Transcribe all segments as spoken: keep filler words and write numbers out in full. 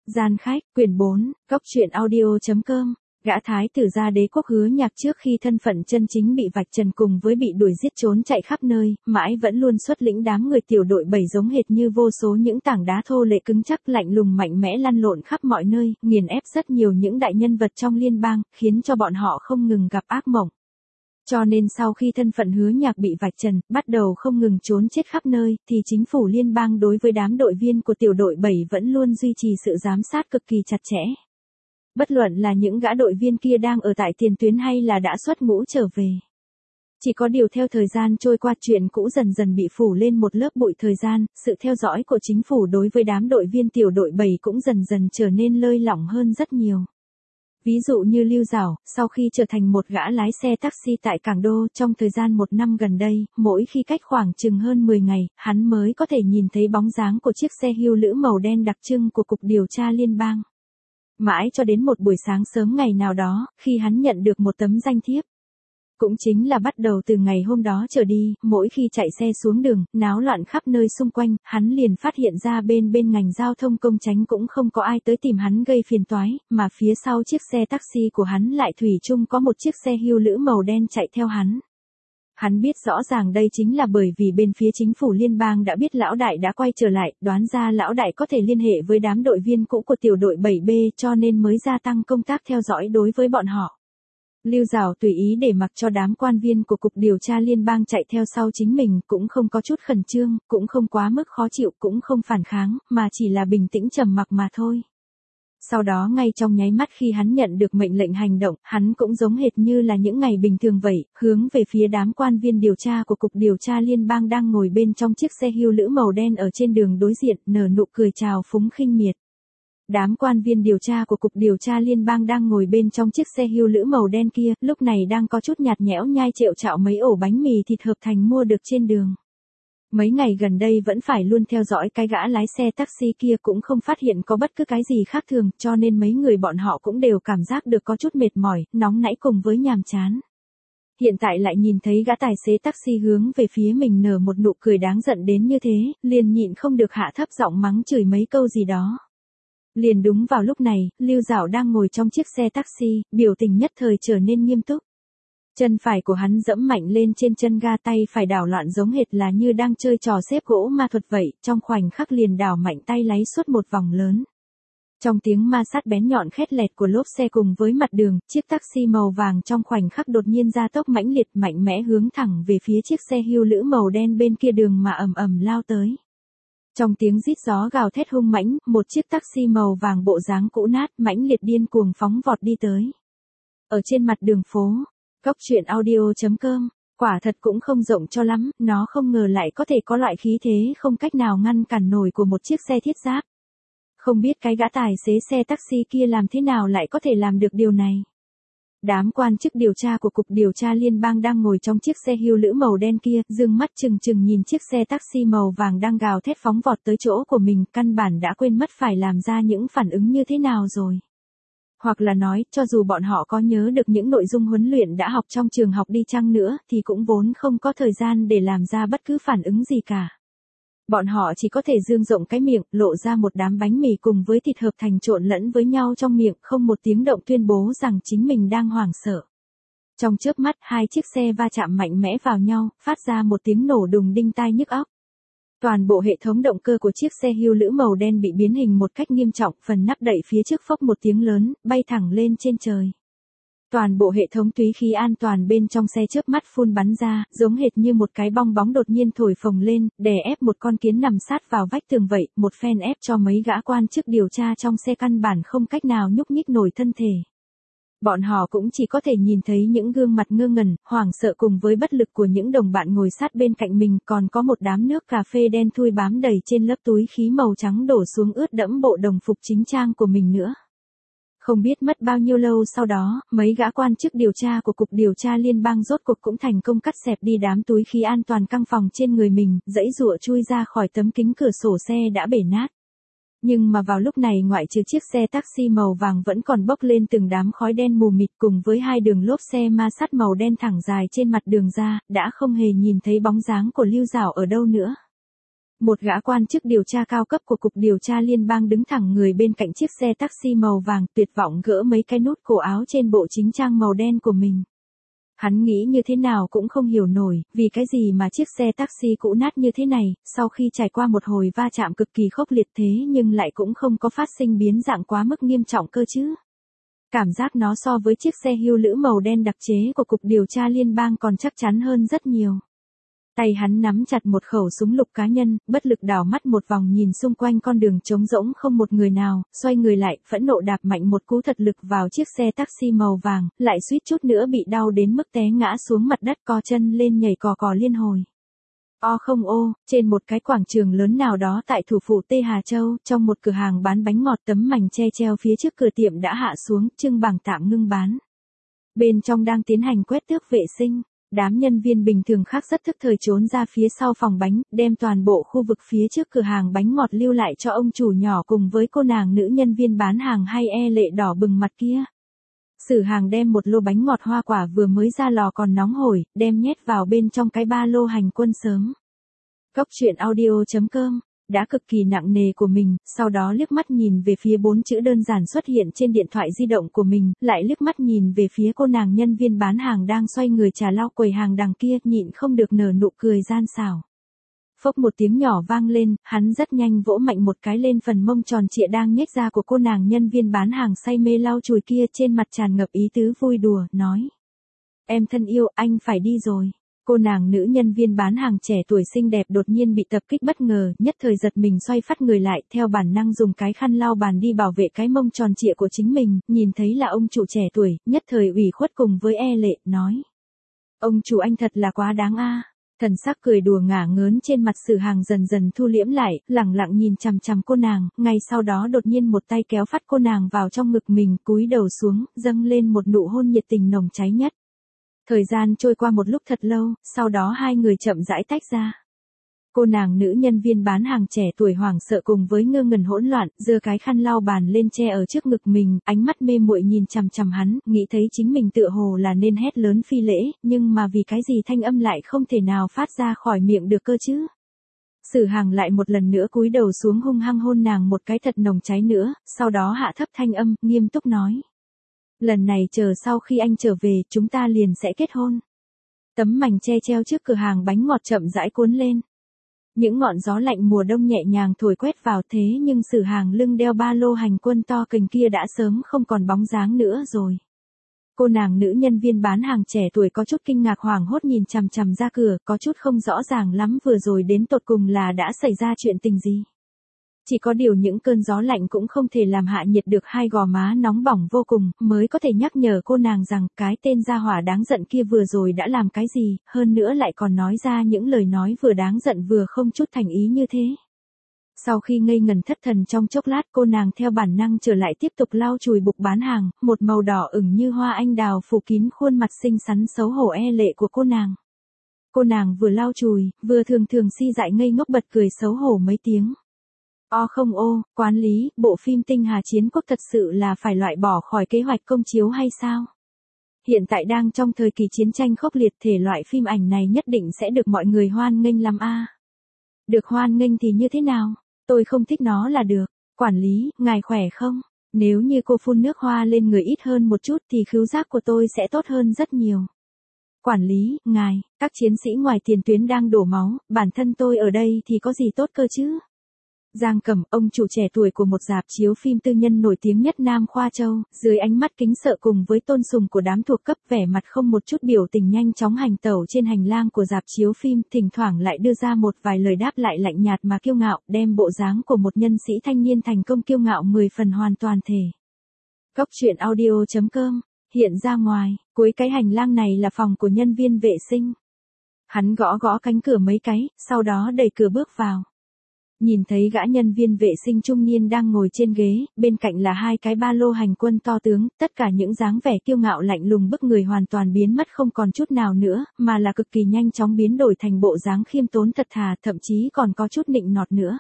Gian khách, quyển bốn, góc truyện audio.com. Gã thái tử gia đế quốc Hứa Nhạc trước khi thân phận chân chính bị vạch trần cùng với bị đuổi giết trốn chạy khắp nơi, mãi vẫn luôn xuất lĩnh đám người tiểu đội bảy giống hệt như vô số những tảng đá thô lệ cứng chắc lạnh lùng mạnh mẽ lăn lộn khắp mọi nơi, nghiền ép rất nhiều những đại nhân vật trong liên bang, khiến cho bọn họ không ngừng gặp ác mộng. Cho nên sau khi thân phận Hứa Nhạc bị vạch trần, bắt đầu không ngừng trốn chết khắp nơi, thì chính phủ liên bang đối với đám đội viên của tiểu đội bảy vẫn luôn duy trì sự giám sát cực kỳ chặt chẽ. Bất luận là những gã đội viên kia đang ở tại tiền tuyến hay là đã xuất ngũ trở về. Chỉ có điều theo thời gian trôi qua, chuyện cũ dần dần bị phủ lên một lớp bụi thời gian, sự theo dõi của chính phủ đối với đám đội viên tiểu đội bảy cũng dần dần trở nên lơi lỏng hơn rất nhiều. Ví dụ như Lưu Giảo, sau khi trở thành một gã lái xe taxi tại Cảng Đô, trong thời gian một năm gần đây, mỗi khi cách khoảng chừng hơn mười ngày, hắn mới có thể nhìn thấy bóng dáng của chiếc xe hưu lữ màu đen đặc trưng của Cục Điều tra Liên bang. Mãi cho đến một buổi sáng sớm ngày nào đó, khi hắn nhận được một tấm danh thiếp. Cũng chính là bắt đầu từ ngày hôm đó trở đi, mỗi khi chạy xe xuống đường, náo loạn khắp nơi xung quanh, hắn liền phát hiện ra bên bên ngành giao thông công chánh cũng không có ai tới tìm hắn gây phiền toái, mà phía sau chiếc xe taxi của hắn lại thủy chung có một chiếc xe hưu lữ màu đen chạy theo hắn. Hắn biết rõ ràng đây chính là bởi vì bên phía chính phủ liên bang đã biết lão đại đã quay trở lại, đoán ra lão đại có thể liên hệ với đám đội viên cũ của tiểu đội bảy B cho nên mới gia tăng công tác theo dõi đối với bọn họ. Lưu Giảo tùy ý để mặc cho đám quan viên của Cục Điều tra Liên bang chạy theo sau chính mình, cũng không có chút khẩn trương, cũng không quá mức khó chịu, cũng không phản kháng, mà chỉ là bình tĩnh trầm mặc mà thôi. Sau đó ngay trong nháy mắt khi hắn nhận được mệnh lệnh hành động, hắn cũng giống hệt như là những ngày bình thường vậy, hướng về phía đám quan viên điều tra của Cục Điều tra Liên bang đang ngồi bên trong chiếc xe hưu lữ màu đen ở trên đường đối diện, nở nụ cười chào phúng khinh miệt. Đám quan viên điều tra của Cục Điều tra Liên bang đang ngồi bên trong chiếc xe hưu lữ màu đen kia, lúc này đang có chút nhạt nhẽo nhai trệu chạo mấy ổ bánh mì thịt hợp thành mua được trên đường. Mấy ngày gần đây vẫn phải luôn theo dõi cái gã lái xe taxi kia, cũng không phát hiện có bất cứ cái gì khác thường, cho nên mấy người bọn họ cũng đều cảm giác được có chút mệt mỏi, nóng nảy cùng với nhàm chán. Hiện tại lại nhìn thấy gã tài xế taxi hướng về phía mình nở một nụ cười đáng giận đến như thế, liền nhịn không được hạ thấp giọng mắng chửi mấy câu gì đó. Liền đúng vào lúc này, Lưu Giảo đang ngồi trong chiếc xe taxi, biểu tình nhất thời trở nên nghiêm túc. Chân phải của hắn dẫm mạnh lên trên chân ga, tay phải đảo loạn giống hệt là như đang chơi trò xếp gỗ ma thuật vậy, trong khoảnh khắc liền đảo mạnh tay lái suốt một vòng lớn. Trong tiếng ma sát bén nhọn khét lẹt của lốp xe cùng với mặt đường, chiếc taxi màu vàng trong khoảnh khắc đột nhiên gia tốc mãnh liệt mạnh mẽ hướng thẳng về phía chiếc xe hưu lữ màu đen bên kia đường mà ầm ầm lao tới. Trong tiếng rít gió gào thét hung mãnh, một chiếc taxi màu vàng bộ dáng cũ nát mãnh liệt điên cuồng phóng vọt đi tới. Ở trên mặt đường phố, góc truyện audio.com, quả thật cũng không rộng cho lắm, nó không ngờ lại có thể có loại khí thế không cách nào ngăn cản nổi của một chiếc xe thiết giáp. Không biết cái gã tài xế xe taxi kia làm thế nào lại có thể làm được điều này. Đám quan chức điều tra của Cục Điều tra Liên bang đang ngồi trong chiếc xe hưu lữ màu đen kia, dương mắt trừng trừng nhìn chiếc xe taxi màu vàng đang gào thét phóng vọt tới chỗ của mình, căn bản đã quên mất phải làm ra những phản ứng như thế nào rồi. Hoặc là nói, cho dù bọn họ có nhớ được những nội dung huấn luyện đã học trong trường học đi chăng nữa, thì cũng vốn không có thời gian để làm ra bất cứ phản ứng gì cả. Bọn họ chỉ có thể dương rộng cái miệng, lộ ra một đám bánh mì cùng với thịt hợp thành trộn lẫn với nhau trong miệng, không một tiếng động tuyên bố rằng chính mình đang hoảng sợ. Trong chớp mắt, hai chiếc xe va chạm mạnh mẽ vào nhau, phát ra một tiếng nổ đùng đinh tai nhức óc. Toàn bộ hệ thống động cơ của chiếc xe hưu lữ màu đen bị biến hình một cách nghiêm trọng, phần nắp đậy phía trước phốc một tiếng lớn, bay thẳng lên trên trời. Toàn bộ hệ thống túy khí an toàn bên trong xe chớp mắt phun bắn ra, giống hệt như một cái bong bóng đột nhiên thổi phồng lên, đè ép một con kiến nằm sát vào vách tường vậy, một phen ép cho mấy gã quan chức điều tra trong xe căn bản không cách nào nhúc nhích nổi thân thể. Bọn họ cũng chỉ có thể nhìn thấy những gương mặt ngơ ngẩn, hoảng sợ cùng với bất lực của những đồng bạn ngồi sát bên cạnh mình, còn có một đám nước cà phê đen thui bám đầy trên lớp túi khí màu trắng đổ xuống ướt đẫm bộ đồng phục chính trang của mình nữa. Không biết mất bao nhiêu lâu sau đó, mấy gã quan chức điều tra của Cục Điều tra Liên bang rốt cuộc cũng thành công cắt xẹp đi đám túi khí an toàn căng phòng trên người mình, giãy giụa chui ra khỏi tấm kính cửa sổ xe đã bể nát. Nhưng mà vào lúc này ngoại trừ chiếc xe taxi màu vàng vẫn còn bốc lên từng đám khói đen mù mịt cùng với hai đường lốp xe ma sát màu đen thẳng dài trên mặt đường ra, đã không hề nhìn thấy bóng dáng của Lưu Giảo ở đâu nữa. Một gã quan chức điều tra cao cấp của Cục Điều tra Liên bang đứng thẳng người bên cạnh chiếc xe taxi màu vàng, tuyệt vọng gỡ mấy cái nút cổ áo trên bộ chính trang màu đen của mình. Hắn nghĩ như thế nào cũng không hiểu nổi, vì cái gì mà chiếc xe taxi cũ nát như thế này, sau khi trải qua một hồi va chạm cực kỳ khốc liệt thế nhưng lại cũng không có phát sinh biến dạng quá mức nghiêm trọng cơ chứ. Cảm giác nó so với chiếc xe hưu lữ màu đen đặc chế của Cục Điều tra Liên bang còn chắc chắn hơn rất nhiều. Tay hắn nắm chặt một khẩu súng lục cá nhân, bất lực đảo mắt một vòng nhìn xung quanh con đường trống rỗng không một người nào, xoay người lại, phẫn nộ đạp mạnh một cú thật lực vào chiếc xe taxi màu vàng, lại suýt chút nữa bị đau đến mức té ngã xuống mặt đất, co chân lên nhảy cò cò liên hồi. O không ô, trên một cái quảng trường lớn nào đó tại thủ phủ Tây Hà Châu, trong một cửa hàng bán bánh ngọt, tấm mảnh che treo phía trước cửa tiệm đã hạ xuống, trưng bảng tạm ngưng bán. Bên trong đang tiến hành quét tước vệ sinh. Đám nhân viên bình thường khác rất thức thời trốn ra phía sau phòng bánh, đem toàn bộ khu vực phía trước cửa hàng bánh ngọt lưu lại cho ông chủ nhỏ cùng với cô nàng nữ nhân viên bán hàng hay e lệ đỏ bừng mặt kia. Sử Hàng đem một lô bánh ngọt hoa quả vừa mới ra lò còn nóng hổi, đem nhét vào bên trong cái ba lô hành quân sớm. Cốc truyện audio chấm com đã cực kỳ nặng nề của mình, sau đó liếc mắt nhìn về phía bốn chữ đơn giản xuất hiện trên điện thoại di động của mình, lại liếc mắt nhìn về phía cô nàng nhân viên bán hàng đang xoay người trà lau quầy hàng đằng kia, nhịn không được nở nụ cười gian xảo. Phốc một tiếng nhỏ vang lên, hắn rất nhanh vỗ mạnh một cái lên phần mông tròn trịa đang nhếch ra của cô nàng nhân viên bán hàng say mê lau chùi kia, trên mặt tràn ngập ý tứ vui đùa, nói. Em thân yêu, anh phải đi rồi. Cô nàng nữ nhân viên bán hàng trẻ tuổi xinh đẹp đột nhiên bị tập kích bất ngờ, nhất thời giật mình xoay phát người lại, theo bản năng dùng cái khăn lau bàn đi bảo vệ cái mông tròn trịa của chính mình, nhìn thấy là ông chủ trẻ tuổi, nhất thời ủy khuất cùng với e lệ, nói. Ông chủ anh thật là quá đáng a. Thần sắc cười đùa ngả ngớn trên mặt Sử Hàng dần dần thu liễm lại, lẳng lặng nhìn chằm chằm cô nàng, ngay sau đó đột nhiên một tay kéo phát cô nàng vào trong ngực mình, cúi đầu xuống, dâng lên một nụ hôn nhiệt tình nồng cháy nhất. Thời gian trôi qua một lúc thật lâu, sau đó hai người chậm rãi tách ra. Cô nàng nữ nhân viên bán hàng trẻ tuổi hoảng sợ cùng với ngơ ngẩn hỗn loạn, giơ cái khăn lau bàn lên che ở trước ngực mình, ánh mắt mê muội nhìn chằm chằm hắn, nghĩ thấy chính mình tựa hồ là nên hét lớn phi lễ, nhưng mà vì cái gì thanh âm lại không thể nào phát ra khỏi miệng được cơ chứ. Sử Hàng lại một lần nữa cúi đầu xuống hung hăng hôn nàng một cái thật nồng cháy nữa, sau đó hạ thấp thanh âm, nghiêm túc nói. Lần này chờ sau khi anh trở về, chúng ta liền sẽ kết hôn. Tấm mảnh che treo trước cửa hàng bánh ngọt chậm rãi cuốn lên. Những ngọn gió lạnh mùa đông nhẹ nhàng thổi quét vào, thế nhưng Sử Hàng lưng đeo ba lô hành quân to kình kia đã sớm không còn bóng dáng nữa rồi. Cô nàng nữ nhân viên bán hàng trẻ tuổi có chút kinh ngạc hoảng hốt nhìn chằm chằm ra cửa, có chút không rõ ràng lắm vừa rồi đến tột cùng là đã xảy ra chuyện tình gì. Chỉ có điều những cơn gió lạnh cũng không thể làm hạ nhiệt được hai gò má nóng bỏng vô cùng, mới có thể nhắc nhở cô nàng rằng cái tên gia hỏa đáng giận kia vừa rồi đã làm cái gì, hơn nữa lại còn nói ra những lời nói vừa đáng giận vừa không chút thành ý như thế. Sau khi ngây ngần thất thần trong chốc lát, cô nàng theo bản năng trở lại tiếp tục lau chùi bục bán hàng, một màu đỏ ửng như hoa anh đào phủ kín khuôn mặt xinh xắn xấu hổ e lệ của cô nàng. Cô nàng vừa lau chùi, vừa thường thường si dại ngây ngốc bật cười xấu hổ mấy tiếng. O không ô, quán lý, bộ phim Tinh Hà Chiến Quốc thật sự là phải loại bỏ khỏi kế hoạch công chiếu hay sao? Hiện tại đang trong thời kỳ chiến tranh khốc liệt, thể loại phim ảnh này nhất định sẽ được mọi người hoan nghênh lắm a. Được hoan nghênh thì như thế nào? Tôi không thích nó là được. Quản lý, ngài khỏe không? Nếu như cô phun nước hoa lên người ít hơn một chút thì khứu giác của tôi sẽ tốt hơn rất nhiều. Quản lý, ngài, các chiến sĩ ngoài tiền tuyến đang đổ máu, bản thân tôi ở đây thì có gì tốt cơ chứ? Giang Cẩm, ông chủ trẻ tuổi của một rạp chiếu phim tư nhân nổi tiếng nhất Nam Khoa Châu, dưới ánh mắt kính sợ cùng với tôn sùng của đám thuộc cấp, vẻ mặt không một chút biểu tình nhanh chóng hành tẩu trên hành lang của rạp chiếu phim, thỉnh thoảng lại đưa ra một vài lời đáp lại lạnh nhạt mà kiêu ngạo, đem bộ dáng của một nhân sĩ thanh niên thành công kiêu ngạo mười phần hoàn toàn thể. Cốc truyện audio chấm com, hiện ra ngoài, cuối cái hành lang này là phòng của nhân viên vệ sinh. Hắn gõ gõ cánh cửa mấy cái, sau đó đẩy cửa bước vào. Nhìn thấy gã nhân viên vệ sinh trung niên đang ngồi trên ghế, bên cạnh là hai cái ba lô hành quân to tướng, tất cả những dáng vẻ kiêu ngạo lạnh lùng bức người hoàn toàn biến mất không còn chút nào nữa, mà là cực kỳ nhanh chóng biến đổi thành bộ dáng khiêm tốn thật thà, thậm chí còn có chút nịnh nọt nữa.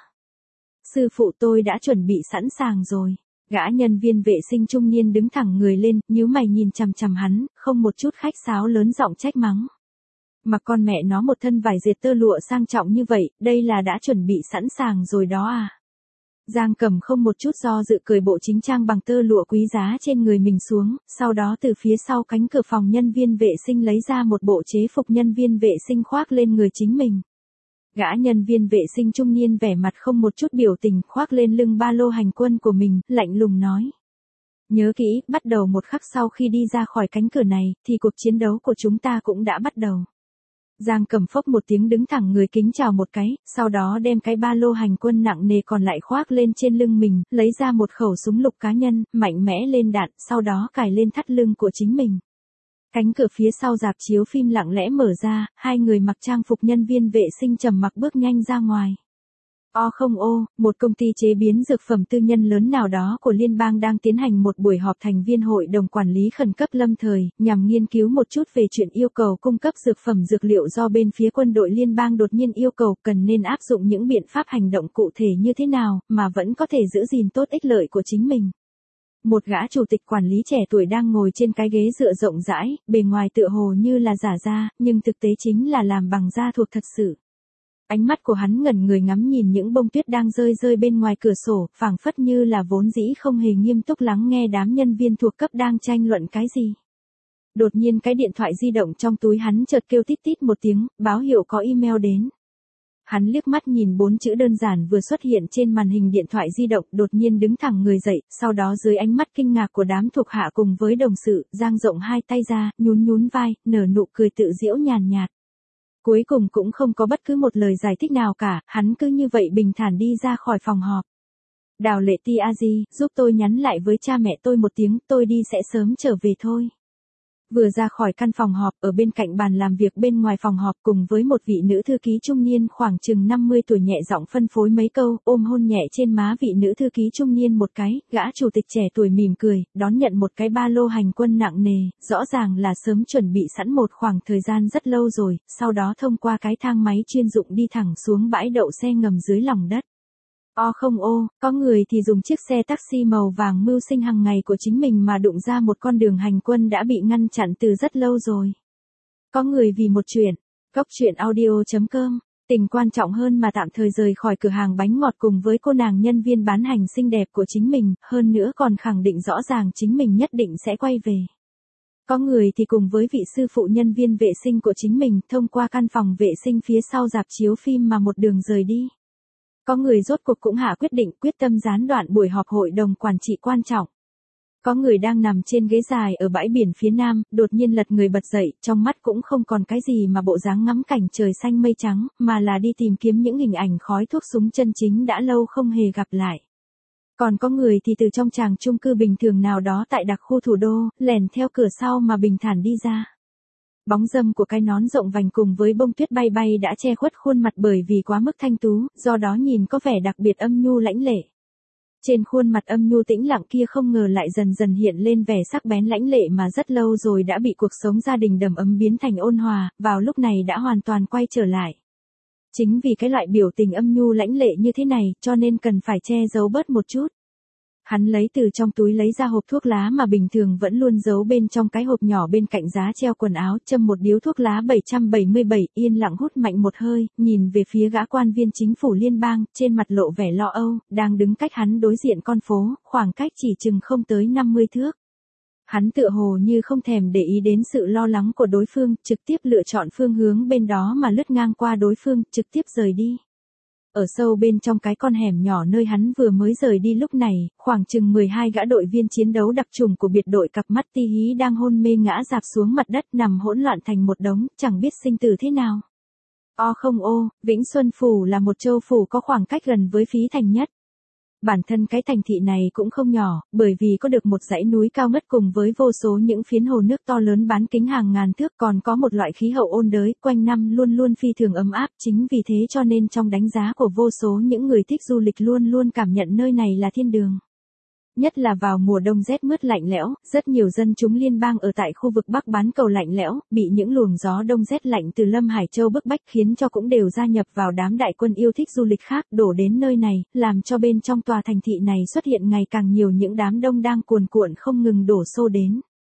Sư phụ, tôi đã chuẩn bị sẵn sàng rồi. Gã nhân viên vệ sinh trung niên đứng thẳng người lên, nhíu mày nhìn chằm chằm hắn, không một chút khách sáo lớn giọng trách mắng. Mà con mẹ nó một thân vải dệt tơ lụa sang trọng như vậy, đây là đã chuẩn bị sẵn sàng rồi đó à. Giang Cẩm không một chút do dự cởi bộ chính trang bằng tơ lụa quý giá trên người mình xuống, sau đó từ phía sau cánh cửa phòng nhân viên vệ sinh lấy ra một bộ chế phục nhân viên vệ sinh khoác lên người chính mình. Gã nhân viên vệ sinh trung niên vẻ mặt không một chút biểu tình khoác lên lưng ba lô hành quân của mình, lạnh lùng nói. Nhớ kỹ, bắt đầu một khắc sau khi đi ra khỏi cánh cửa này, thì cuộc chiến đấu của chúng ta cũng đã bắt đầu. Giang Cẩm phốc một tiếng đứng thẳng người kính chào một cái, sau đó đem cái ba lô hành quân nặng nề còn lại khoác lên trên lưng mình, lấy ra một khẩu súng lục cá nhân, mạnh mẽ lên đạn, sau đó cài lên thắt lưng của chính mình. Cánh cửa phía sau rạp chiếu phim lặng lẽ mở ra, hai người mặc trang phục nhân viên vệ sinh trầm mặc bước nhanh ra ngoài. O không ô, một công ty chế biến dược phẩm tư nhân lớn nào đó của liên bang đang tiến hành một buổi họp thành viên hội đồng quản lý khẩn cấp lâm thời, nhằm nghiên cứu một chút về chuyện yêu cầu cung cấp dược phẩm dược liệu do bên phía quân đội liên bang đột nhiên yêu cầu cần nên áp dụng những biện pháp hành động cụ thể như thế nào, mà vẫn có thể giữ gìn tốt ích lợi của chính mình. Một gã chủ tịch quản lý trẻ tuổi đang ngồi trên cái ghế dựa rộng rãi, bề ngoài tựa hồ như là giả da, nhưng thực tế chính là làm bằng da thuộc thật sự. Ánh mắt của hắn ngẩn người ngắm nhìn những bông tuyết đang rơi rơi bên ngoài cửa sổ, phảng phất như là vốn dĩ không hề nghiêm túc lắng nghe đám nhân viên thuộc cấp đang tranh luận cái gì. Đột nhiên cái điện thoại di động trong túi hắn chợt kêu tít tít một tiếng, báo hiệu có email đến. Hắn liếc mắt nhìn bốn chữ đơn giản vừa xuất hiện trên màn hình điện thoại di động, đột nhiên đứng thẳng người dậy, sau đó dưới ánh mắt kinh ngạc của đám thuộc hạ cùng với đồng sự, dang rộng hai tay ra, nhún nhún vai, nở nụ cười tự giễu nhàn nhạt. Cuối cùng cũng không có bất cứ một lời giải thích nào cả, hắn cứ như vậy bình thản đi ra khỏi phòng họp. Đào Lệ Ti a di, giúp tôi nhắn lại với cha mẹ tôi một tiếng, tôi đi sẽ sớm trở về thôi. Vừa ra khỏi căn phòng họp, ở bên cạnh bàn làm việc bên ngoài phòng họp cùng với một vị nữ thư ký trung niên khoảng chừng năm mươi tuổi nhẹ giọng phân phối mấy câu, ôm hôn nhẹ trên má vị nữ thư ký trung niên một cái, gã chủ tịch trẻ tuổi mỉm cười, đón nhận một cái ba lô hành quân nặng nề, rõ ràng là sớm chuẩn bị sẵn một khoảng thời gian rất lâu rồi, sau đó thông qua cái thang máy chuyên dụng đi thẳng xuống bãi đậu xe ngầm dưới lòng đất. O không ô, có người thì dùng chiếc xe taxi màu vàng mưu sinh hàng ngày của chính mình mà đụng ra một con đường hành quân đã bị ngăn chặn từ rất lâu rồi. Có người vì một chuyện, góc chuyện audio chấm com, tình quan trọng hơn mà tạm thời rời khỏi cửa hàng bánh ngọt cùng với cô nàng nhân viên bán hành xinh đẹp của chính mình, hơn nữa còn khẳng định rõ ràng chính mình nhất định sẽ quay về. Có người thì cùng với vị sư phụ nhân viên vệ sinh của chính mình thông qua căn phòng vệ sinh phía sau rạp chiếu phim mà một đường rời đi. Có người rốt cuộc cũng hạ quyết định quyết tâm gián đoạn buổi họp hội đồng quản trị quan trọng. Có người đang nằm trên ghế dài ở bãi biển phía nam, đột nhiên lật người bật dậy, trong mắt cũng không còn cái gì mà bộ dáng ngắm cảnh trời xanh mây trắng, mà là đi tìm kiếm những hình ảnh khói thuốc súng chân chính đã lâu không hề gặp lại. Còn có người thì từ trong tràng chung cư bình thường nào đó tại đặc khu thủ đô, lèn theo cửa sau mà bình thản đi ra. Bóng râm của cái nón rộng vành cùng với bông tuyết bay bay đã che khuất khuôn mặt bởi vì quá mức thanh tú, do đó nhìn có vẻ đặc biệt âm nhu lãnh lệ. Trên khuôn mặt âm nhu tĩnh lặng kia không ngờ lại dần dần hiện lên vẻ sắc bén lãnh lệ mà rất lâu rồi đã bị cuộc sống gia đình đầm ấm biến thành ôn hòa, vào lúc này đã hoàn toàn quay trở lại. Chính vì cái loại biểu tình âm nhu lãnh lệ như thế này, cho nên cần phải che giấu bớt một chút. Hắn lấy từ trong túi lấy ra hộp thuốc lá mà bình thường vẫn luôn giấu bên trong cái hộp nhỏ bên cạnh giá treo quần áo, châm một điếu thuốc lá bảy trăm bảy mươi bảy, yên lặng hút mạnh một hơi, nhìn về phía gã quan viên chính phủ liên bang, trên mặt lộ vẻ lo âu, đang đứng cách hắn đối diện con phố, khoảng cách chỉ chừng không tới năm mươi thước. Hắn tựa hồ như không thèm để ý đến sự lo lắng của đối phương, trực tiếp lựa chọn phương hướng bên đó mà lướt ngang qua đối phương, trực tiếp rời đi. Ở sâu bên trong cái con hẻm nhỏ nơi hắn vừa mới rời đi lúc này, khoảng chừng mười hai gã đội viên chiến đấu đặc trùng của biệt đội cặp mắt ti hí đang hôn mê ngã rạp xuống mặt đất nằm hỗn loạn thành một đống, chẳng biết sinh tử thế nào. O không ô, Vĩnh Xuân Phủ là một châu phủ có khoảng cách gần với Phí Thành nhất. Bản thân cái thành thị này cũng không nhỏ, bởi vì có được một dãy núi cao ngất cùng với vô số những phiến hồ nước to lớn bán kính hàng ngàn thước, còn có một loại khí hậu ôn đới, quanh năm luôn luôn phi thường ấm áp, chính vì thế cho nên trong đánh giá của vô số những người thích du lịch luôn luôn cảm nhận nơi này là thiên đường. Nhất là vào mùa đông rét mướt lạnh lẽo, rất nhiều dân chúng liên bang ở tại khu vực Bắc bán cầu lạnh lẽo, bị những luồng gió đông rét lạnh từ Lâm Hải Châu bức bách khiến cho cũng đều gia nhập vào đám đại quân yêu thích du lịch khác đổ đến nơi này, làm cho bên trong tòa thành thị này xuất hiện ngày càng nhiều những đám đông đang cuồn cuộn không ngừng đổ xô đến.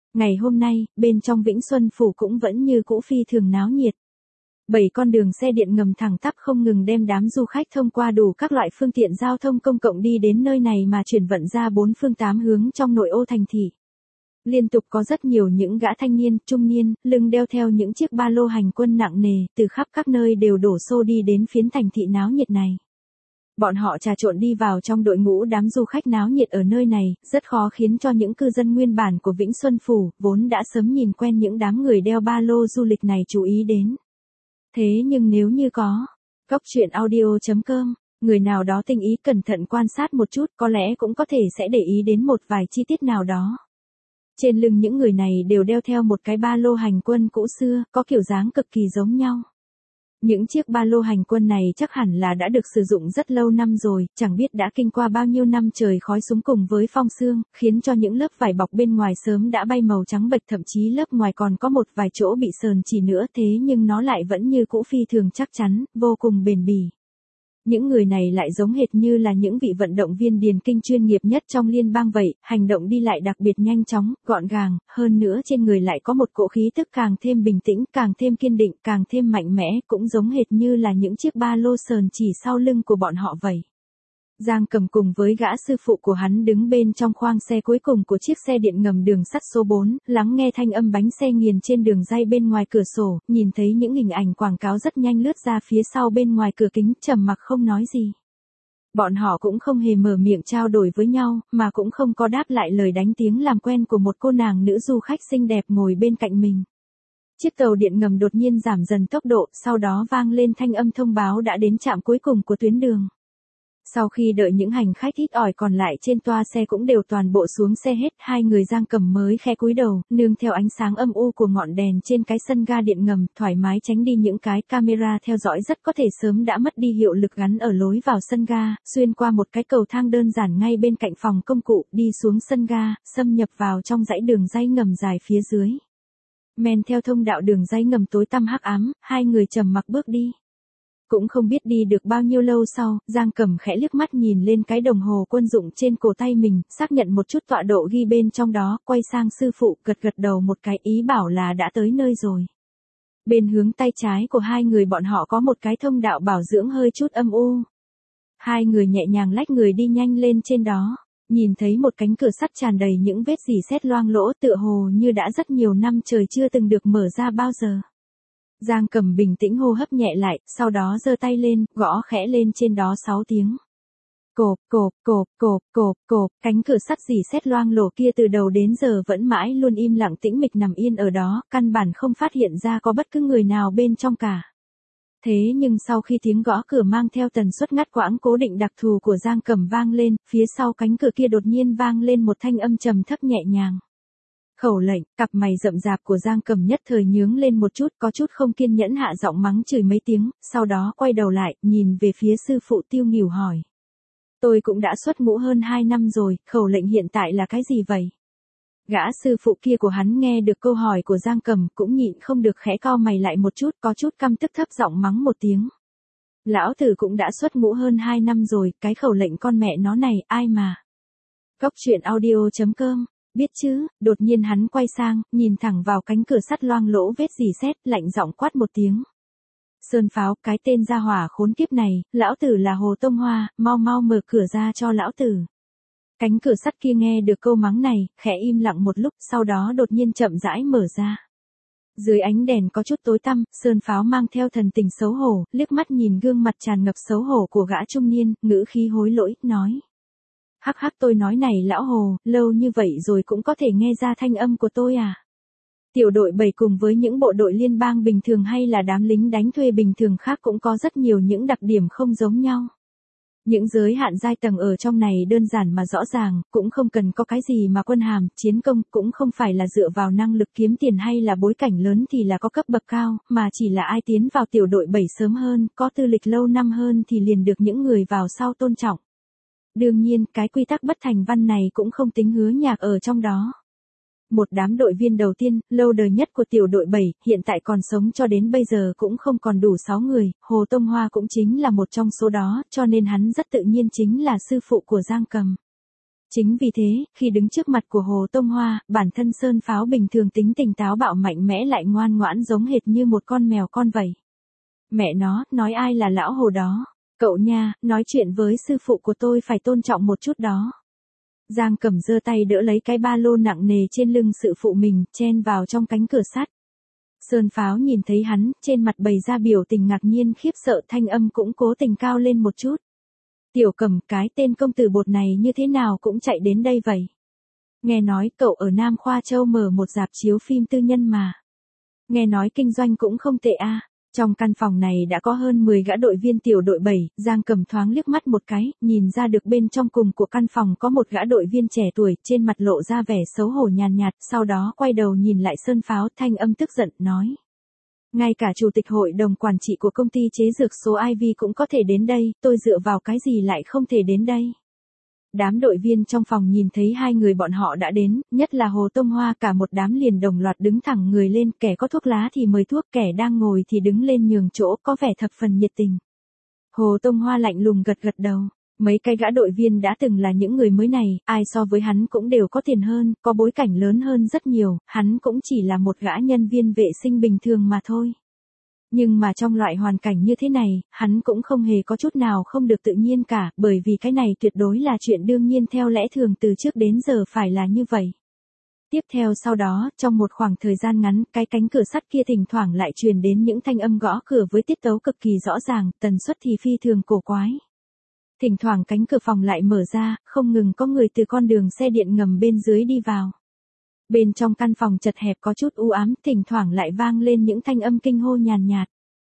Ngày hôm nay, bên trong Vĩnh Xuân Phủ cũng vẫn như cũ phi thường náo nhiệt. Bảy con đường xe điện ngầm thẳng tắp không ngừng đem đám du khách thông qua đủ các loại phương tiện giao thông công cộng đi đến nơi này mà chuyển vận ra bốn phương tám hướng trong nội ô thành thị. Liên tục có rất nhiều những gã thanh niên, trung niên, lưng đeo theo những chiếc ba lô hành quân nặng nề, từ khắp các nơi đều đổ xô đi đến phiến thành thị náo nhiệt này. Bọn họ trà trộn đi vào trong đội ngũ đám du khách náo nhiệt ở nơi này, rất khó khiến cho những cư dân nguyên bản của Vĩnh Xuân Phủ, vốn đã sớm nhìn quen những đám người đeo ba lô du lịch này chú ý đến. Thế nhưng nếu như có, Góc Chuyện Audio chấm com, người nào đó tinh ý cẩn thận quan sát một chút có lẽ cũng có thể sẽ để ý đến một vài chi tiết nào đó. Trên lưng những người này đều đeo theo một cái ba lô hành quân cũ xưa, có kiểu dáng cực kỳ giống nhau. Những chiếc ba lô hành quân này chắc hẳn là đã được sử dụng rất lâu năm rồi, chẳng biết đã kinh qua bao nhiêu năm trời khói súng cùng với phong sương, khiến cho những lớp vải bọc bên ngoài sớm đã bay màu trắng bệch, thậm chí lớp ngoài còn có một vài chỗ bị sờn chỉ nữa, thế nhưng nó lại vẫn như cũ phi thường chắc chắn, vô cùng bền bỉ. Những người này lại giống hệt như là những vị vận động viên điền kinh chuyên nghiệp nhất trong liên bang vậy, hành động đi lại đặc biệt nhanh chóng, gọn gàng, hơn nữa trên người lại có một cỗ khí tức càng thêm bình tĩnh, càng thêm kiên định, càng thêm mạnh mẽ, cũng giống hệt như là những chiếc ba lô sờn chỉ sau lưng của bọn họ vậy. Giang Cầm cùng với gã sư phụ của hắn đứng bên trong khoang xe cuối cùng của chiếc xe điện ngầm đường sắt số bốn, lắng nghe thanh âm bánh xe nghiền trên đường ray bên ngoài cửa sổ, nhìn thấy những hình ảnh quảng cáo rất nhanh lướt ra phía sau bên ngoài cửa kính, trầm mặc không nói gì. Bọn họ cũng không hề mở miệng trao đổi với nhau, mà cũng không có đáp lại lời đánh tiếng làm quen của một cô nàng nữ du khách xinh đẹp ngồi bên cạnh mình. Chiếc tàu điện ngầm đột nhiên giảm dần tốc độ, sau đó vang lên thanh âm thông báo đã đến trạm cuối cùng của tuyến đường. Sau khi đợi những hành khách ít ỏi còn lại trên toa xe cũng đều toàn bộ xuống xe hết, hai người Giang Cầm mới khẽ cúi đầu, nương theo ánh sáng âm u của ngọn đèn trên cái sân ga điện ngầm, thoải mái tránh đi những cái camera theo dõi rất có thể sớm đã mất đi hiệu lực gắn ở lối vào sân ga, xuyên qua một cái cầu thang đơn giản ngay bên cạnh phòng công cụ, đi xuống sân ga, xâm nhập vào trong dãy đường ray ngầm dài phía dưới. Men theo thông đạo đường ray ngầm tối tăm hắc ám, hai người trầm mặc bước đi. Cũng không biết đi được bao nhiêu lâu sau, Giang Cầm khẽ liếc mắt nhìn lên cái đồng hồ quân dụng trên cổ tay mình, xác nhận một chút tọa độ ghi bên trong đó, quay sang sư phụ, gật gật đầu một cái ý bảo là đã tới nơi rồi. Bên hướng tay trái của hai người bọn họ có một cái thông đạo bảo dưỡng hơi chút âm u. Hai người nhẹ nhàng lách người đi nhanh lên trên đó, nhìn thấy một cánh cửa sắt tràn đầy những vết rỉ sét loang lỗ, tựa hồ như đã rất nhiều năm trời chưa từng được mở ra bao giờ. Giang Cầm bình tĩnh hô hấp nhẹ lại, sau đó giơ tay lên, gõ khẽ lên trên đó sáu tiếng. Cộp, cộp, cộp, cộp, cộp, cộp, cánh cửa sắt rỉ sét loang lổ kia từ đầu đến giờ vẫn mãi luôn im lặng tĩnh mịch nằm yên ở đó, căn bản không phát hiện ra có bất cứ người nào bên trong cả. Thế nhưng sau khi tiếng gõ cửa mang theo tần suất ngắt quãng cố định đặc thù của Giang Cầm vang lên, phía sau cánh cửa kia đột nhiên vang lên một thanh âm trầm thấp nhẹ nhàng. Khẩu lệnh, cặp mày rậm rạp của Giang Cầm nhất thời nhướng lên một chút, có chút không kiên nhẫn hạ giọng mắng chửi mấy tiếng, sau đó quay đầu lại, nhìn về phía sư phụ Tiêu Nghỉu hỏi. Tôi cũng đã xuất ngũ hơn hai năm rồi, khẩu lệnh hiện tại là cái gì vậy? Gã sư phụ kia của hắn nghe được câu hỏi của Giang Cầm cũng nhịn không được khẽ cau mày lại một chút, có chút căm tức thấp giọng mắng một tiếng. Lão tử cũng đã xuất ngũ hơn hai năm rồi, cái khẩu lệnh con mẹ nó này, ai mà. Góc Chuyện Audio chấm com, biết chứ, đột nhiên hắn quay sang, nhìn thẳng vào cánh cửa sắt loang lỗ vết rỉ sét, lạnh giọng quát một tiếng. Sơn Pháo, cái tên gia hỏa khốn kiếp này, lão tử là Hồ Tông Hoa, mau mau mở cửa ra cho lão tử. Cánh cửa sắt kia nghe được câu mắng này, khẽ im lặng một lúc, sau đó đột nhiên chậm rãi mở ra. Dưới ánh đèn có chút tối tăm, Sơn Pháo mang theo thần tình xấu hổ, liếc mắt nhìn gương mặt tràn ngập xấu hổ của gã trung niên, ngữ khí hối lỗi, nói. Hắc hắc, tôi nói này lão Hồ, lâu như vậy rồi cũng có thể nghe ra thanh âm của tôi à? Tiểu đội bảy cùng với những bộ đội liên bang bình thường hay là đám lính đánh thuê bình thường khác cũng có rất nhiều những đặc điểm không giống nhau. Những giới hạn giai tầng ở trong này đơn giản mà rõ ràng, cũng không cần có cái gì mà quân hàm, chiến công, cũng không phải là dựa vào năng lực kiếm tiền hay là bối cảnh lớn thì là có cấp bậc cao, mà chỉ là ai tiến vào tiểu đội bảy sớm hơn, có tư lịch lâu năm hơn thì liền được những người vào sau tôn trọng. Đương nhiên, cái quy tắc bất thành văn này cũng không tính hứa nhạc ở trong đó. Một đám đội viên đầu tiên, lâu đời nhất của tiểu đội bảy, hiện tại còn sống cho đến bây giờ cũng không còn đủ sáu người, Hồ Tông Hoa cũng chính là một trong số đó, cho nên hắn rất tự nhiên chính là sư phụ của Giang Cầm. Chính vì thế, khi đứng trước mặt của Hồ Tông Hoa, bản thân Sơn Pháo bình thường tính tình táo bạo mạnh mẽ lại ngoan ngoãn giống hệt như một con mèo con vậy. Mẹ nó, nói ai là lão Hồ đó? Cậu nha, nói chuyện với sư phụ của tôi phải tôn trọng một chút đó. Giang Cẩm giơ tay đỡ lấy cái ba lô nặng nề trên lưng sư phụ mình, chen vào trong cánh cửa sắt. Sơn Pháo nhìn thấy hắn, trên mặt bày ra biểu tình ngạc nhiên khiếp sợ, thanh âm cũng cố tình cao lên một chút. Tiểu Cẩm, cái tên công tử bột này như thế nào cũng chạy đến đây vậy? Nghe nói cậu ở Nam Khoa Châu mở một rạp chiếu phim tư nhân mà. Nghe nói kinh doanh cũng không tệ a. À. Trong căn phòng này đã có hơn mười gã đội viên tiểu đội bảy, Giang Cẩm thoáng liếc mắt một cái, nhìn ra được bên trong cùng của căn phòng có một gã đội viên trẻ tuổi, trên mặt lộ ra vẻ xấu hổ nhàn nhạt, sau đó quay đầu nhìn lại Sơn Pháo, thanh âm tức giận, nói. Ngay cả chủ tịch hội đồng quản trị của công ty chế dược số i vê cũng có thể đến đây, tôi dựa vào cái gì lại không thể đến đây? Đám đội viên trong phòng nhìn thấy hai người bọn họ đã đến, nhất là Hồ Tông Hoa, cả một đám liền đồng loạt đứng thẳng người lên, kẻ có thuốc lá thì mời thuốc, kẻ đang ngồi thì đứng lên nhường chỗ, có vẻ thập phần nhiệt tình. Hồ Tông Hoa lạnh lùng gật gật đầu. Mấy cái gã đội viên đã từng là những người mới này, ai so với hắn cũng đều có tiền hơn, có bối cảnh lớn hơn rất nhiều, hắn cũng chỉ là một gã nhân viên vệ sinh bình thường mà thôi. Nhưng mà trong loại hoàn cảnh như thế này, hắn cũng không hề có chút nào không được tự nhiên cả, bởi vì cái này tuyệt đối là chuyện đương nhiên theo lẽ thường từ trước đến giờ phải là như vậy. Tiếp theo sau đó, trong một khoảng thời gian ngắn, cái cánh cửa sắt kia thỉnh thoảng lại truyền đến những thanh âm gõ cửa với tiết tấu cực kỳ rõ ràng, tần suất thì phi thường cổ quái. Thỉnh thoảng cánh cửa phòng lại mở ra, không ngừng có người từ con đường xe điện ngầm bên dưới đi vào. Bên trong căn phòng chật hẹp có chút u ám, thỉnh thoảng lại vang lên những thanh âm kinh hô nhàn nhạt.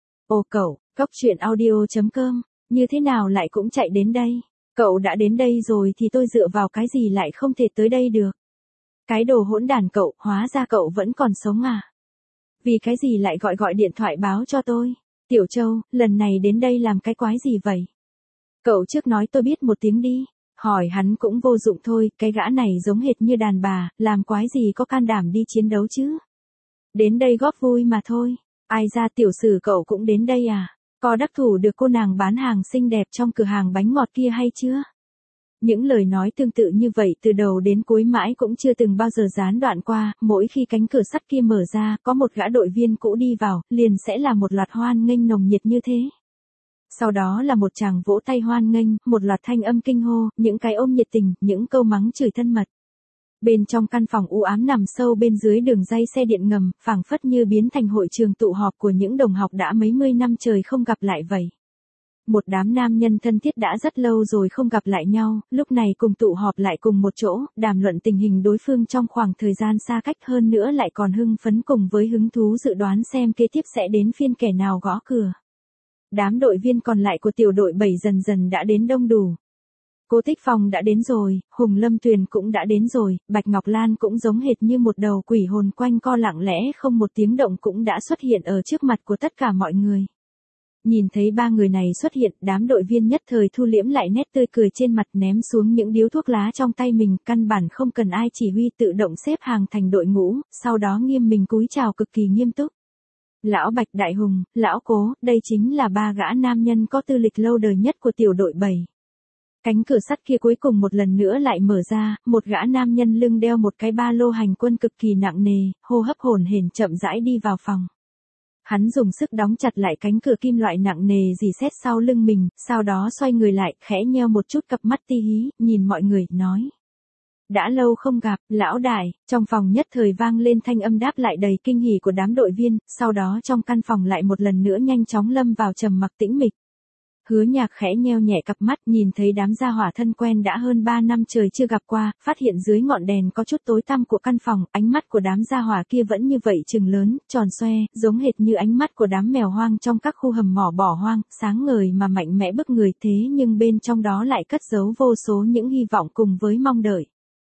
Ô cậu, cốc truyện audio chấm com, như thế nào lại cũng chạy đến đây? Cậu đã đến đây rồi thì tôi dựa vào cái gì lại không thể tới đây được? Cái đồ hỗn đản cậu, hóa ra cậu vẫn còn sống à? Vì cái gì lại gọi gọi điện thoại báo cho tôi? Tiểu Châu, lần này đến đây làm cái quái gì vậy? Cậu trước nói tôi biết một tiếng đi. Hỏi hắn cũng vô dụng thôi, cái gã này giống hệt như đàn bà, làm quái gì có can đảm đi chiến đấu chứ. Đến đây góp vui mà thôi. Ai ra tiểu sử cậu cũng đến đây à? Có đắc thủ được cô nàng bán hàng xinh đẹp trong cửa hàng bánh ngọt kia hay chưa? Những lời nói tương tự như vậy từ đầu đến cuối mãi cũng chưa từng bao giờ gián đoạn qua, mỗi khi cánh cửa sắt kia mở ra, có một gã đội viên cũ đi vào, liền sẽ là một loạt hoan nghênh nồng nhiệt như thế. Sau đó là một tràng vỗ tay hoan nghênh, một loạt thanh âm kinh hô, những cái ôm nhiệt tình, những câu mắng chửi thân mật. Bên trong căn phòng u ám nằm sâu bên dưới đường dây xe điện ngầm, phảng phất như biến thành hội trường tụ họp của những đồng học đã mấy mươi năm trời không gặp lại vậy. Một đám nam nhân thân thiết đã rất lâu rồi không gặp lại nhau, lúc này cùng tụ họp lại cùng một chỗ, đàm luận tình hình đối phương trong khoảng thời gian xa cách, hơn nữa lại còn hưng phấn cùng với hứng thú dự đoán xem kế tiếp sẽ đến phiên kẻ nào gõ cửa. Đám đội viên còn lại của tiểu đội bảy dần dần đã đến đông đủ. Cố Tích Phong đã đến rồi, Hùng Lâm Tuyền cũng đã đến rồi, Bạch Ngọc Lan cũng giống hệt như một đầu quỷ hồn quanh co lặng lẽ không một tiếng động cũng đã xuất hiện ở trước mặt của tất cả mọi người. Nhìn thấy ba người này xuất hiện, đám đội viên nhất thời thu liễm lại nét tươi cười trên mặt, ném xuống những điếu thuốc lá trong tay mình, căn bản không cần ai chỉ huy, tự động xếp hàng thành đội ngũ, sau đó nghiêm mình cúi chào cực kỳ nghiêm túc. Lão Bạch, Đại Hùng, Lão Cố, đây chính là ba gã nam nhân có tư lịch lâu đời nhất của tiểu đội bảy. Cánh cửa sắt kia cuối cùng một lần nữa lại mở ra, một gã nam nhân lưng đeo một cái ba lô hành quân cực kỳ nặng nề, hô hấp hổn hển chậm rãi đi vào phòng. Hắn dùng sức đóng chặt lại cánh cửa kim loại nặng nề rỉ sét sau lưng mình, sau đó xoay người lại, khẽ nheo một chút cặp mắt ti hí, nhìn mọi người, nói. Đã lâu không gặp, lão đại, trong phòng nhất thời vang lên thanh âm đáp lại đầy kinh hỉ của đám đội viên, sau đó trong căn phòng lại một lần nữa nhanh chóng lâm vào trầm mặc tĩnh mịch. Hứa Nhạc khẽ nheo nhẹ cặp mắt, nhìn thấy đám gia hỏa thân quen đã hơn ba năm trời chưa gặp qua, phát hiện dưới ngọn đèn có chút tối tăm của căn phòng, ánh mắt của đám gia hỏa kia vẫn như vậy trừng lớn, tròn xoe, giống hệt như ánh mắt của đám mèo hoang trong các khu hầm mỏ bỏ hoang, sáng ngời mà mạnh mẽ bức người, thế nhưng bên trong đó lại cất giấu vô số những hy vọng cùng với mong đợi.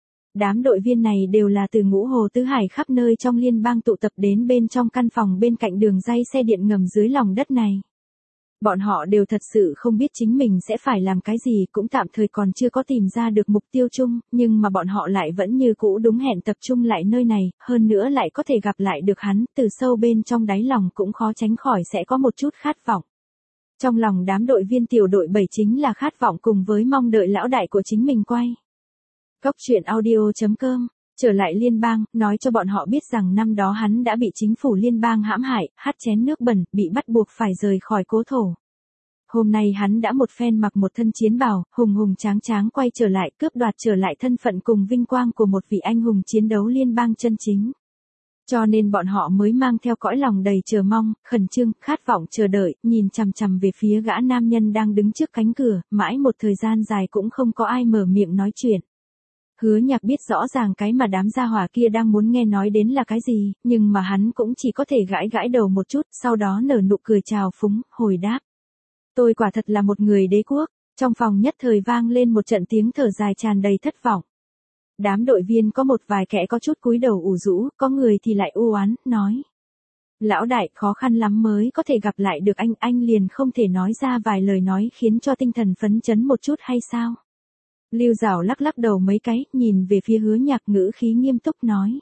Đám đội viên này đều là từ ngũ hồ tứ hải khắp nơi trong liên bang tụ tập đến bên trong căn phòng bên cạnh đường dây xe điện ngầm dưới lòng đất này. Bọn họ đều thật sự không biết chính mình sẽ phải làm cái gì, cũng tạm thời còn chưa có tìm ra được mục tiêu chung, nhưng mà bọn họ lại vẫn như cũ đúng hẹn tập trung lại nơi này, hơn nữa lại có thể gặp lại được hắn, từ sâu bên trong đáy lòng cũng khó tránh khỏi sẽ có một chút khát vọng. Trong lòng đám đội viên tiểu đội bảy chính là khát vọng cùng với mong đợi lão đại của chính mình quay Cóc truyện audio chấm com, trở lại liên bang, nói cho bọn họ biết rằng năm đó hắn đã bị chính phủ liên bang hãm hại, hắt chén nước bẩn, bị bắt buộc phải rời khỏi cố thổ. Hôm nay hắn đã một phen mặc một thân chiến bào, hùng hùng tráng tráng quay trở lại, cướp đoạt trở lại thân phận cùng vinh quang của một vị anh hùng chiến đấu liên bang chân chính. Cho nên bọn họ mới mang theo cõi lòng đầy chờ mong, khẩn trương, khát vọng chờ đợi, nhìn chằm chằm về phía gã nam nhân đang đứng trước cánh cửa, mãi một thời gian dài cũng không có ai mở miệng nói chuyện. Hứa Nhạc biết rõ ràng cái mà đám gia hỏa kia đang muốn nghe nói đến là cái gì, nhưng mà hắn cũng chỉ có thể gãi gãi đầu một chút, sau đó nở nụ cười chào phúng, hồi đáp. Tôi quả thật là một người đế quốc, trong phòng nhất thời vang lên một trận tiếng thở dài tràn đầy thất vọng. Đám đội viên có một vài kẻ có chút cúi đầu ủ rũ, có người thì lại u oán, nói. Lão đại, khó khăn lắm mới có thể gặp lại được anh, anh liền không thể nói ra vài lời nói khiến cho tinh thần phấn chấn một chút hay sao? Lưu Giảo lắc lắc đầu mấy cái, nhìn về phía Hứa Nhạc, ngữ khí nghiêm túc nói.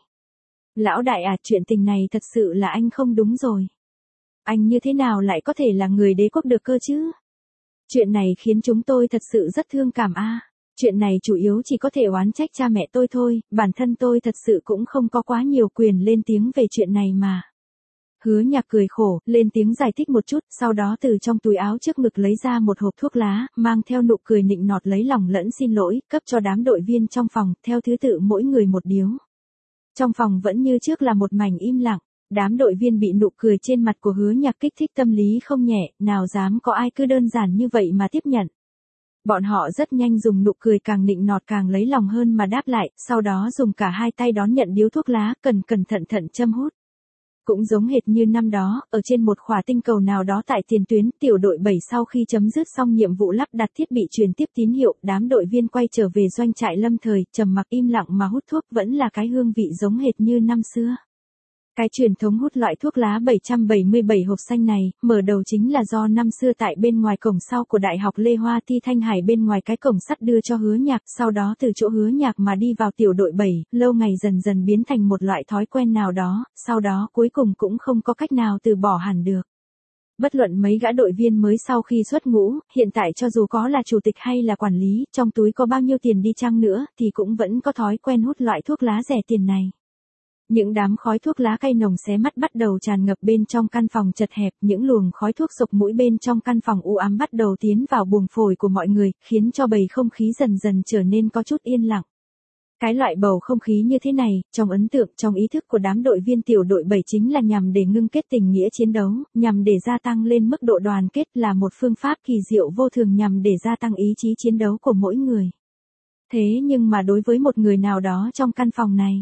Lão đại à, chuyện tình này thật sự là anh không đúng rồi. Anh như thế nào lại có thể là người đế quốc được cơ chứ? Chuyện này khiến chúng tôi thật sự rất thương cảm a. Chuyện này chủ yếu chỉ có thể oán trách cha mẹ tôi thôi, bản thân tôi thật sự cũng không có quá nhiều quyền lên tiếng về chuyện này mà. Hứa Nhạc cười khổ, lên tiếng giải thích một chút, sau đó từ trong túi áo trước ngực lấy ra một hộp thuốc lá, mang theo nụ cười nịnh nọt lấy lòng lẫn xin lỗi, cấp cho đám đội viên trong phòng, theo thứ tự mỗi người một điếu. Trong phòng vẫn như trước là một mảnh im lặng, đám đội viên bị nụ cười trên mặt của Hứa Nhạc kích thích tâm lý không nhẹ, nào dám có ai cứ đơn giản như vậy mà tiếp nhận. Bọn họ rất nhanh dùng nụ cười càng nịnh nọt càng lấy lòng hơn mà đáp lại, sau đó dùng cả hai tay đón nhận điếu thuốc lá, cẩn cẩn thận thận châm hút. Cũng giống hệt như năm đó, ở trên một khỏa tinh cầu nào đó tại tiền tuyến, tiểu đội bảy sau khi chấm dứt xong nhiệm vụ lắp đặt thiết bị truyền tiếp tín hiệu, đám đội viên quay trở về doanh trại lâm thời, trầm mặc im lặng mà hút thuốc vẫn là cái hương vị giống hệt như năm xưa. Cái truyền thống hút loại thuốc lá bảy trăm bảy mươi bảy hộp xanh này, mở đầu chính là do năm xưa tại bên ngoài cổng sau của Đại học Lê Hoa Thi Thanh Hải bên ngoài cái cổng sắt đưa cho Hứa Nhạc, sau đó từ chỗ Hứa Nhạc mà đi vào tiểu đội bảy, lâu ngày dần dần biến thành một loại thói quen nào đó, sau đó cuối cùng cũng không có cách nào từ bỏ hẳn được. Bất luận mấy gã đội viên mới sau khi xuất ngũ, hiện tại cho dù có là chủ tịch hay là quản lý, trong túi có bao nhiêu tiền đi chăng nữa, thì cũng vẫn có thói quen hút loại thuốc lá rẻ tiền này. Những đám khói thuốc lá cay nồng xé mắt bắt đầu tràn ngập bên trong căn phòng chật hẹp, những luồng khói thuốc sộc mũi bên trong căn phòng u ám bắt đầu tiến vào buồng phổi của mọi người, khiến cho bầu không khí dần dần trở nên có chút yên lặng. Cái loại bầu không khí như thế này, trong ấn tượng, trong ý thức của đám đội viên tiểu đội bảy chính là nhằm để ngưng kết tình nghĩa chiến đấu, nhằm để gia tăng lên mức độ đoàn kết, là một phương pháp kỳ diệu vô thường nhằm để gia tăng ý chí chiến đấu của mỗi người. Thế nhưng mà đối với một người nào đó trong căn phòng này,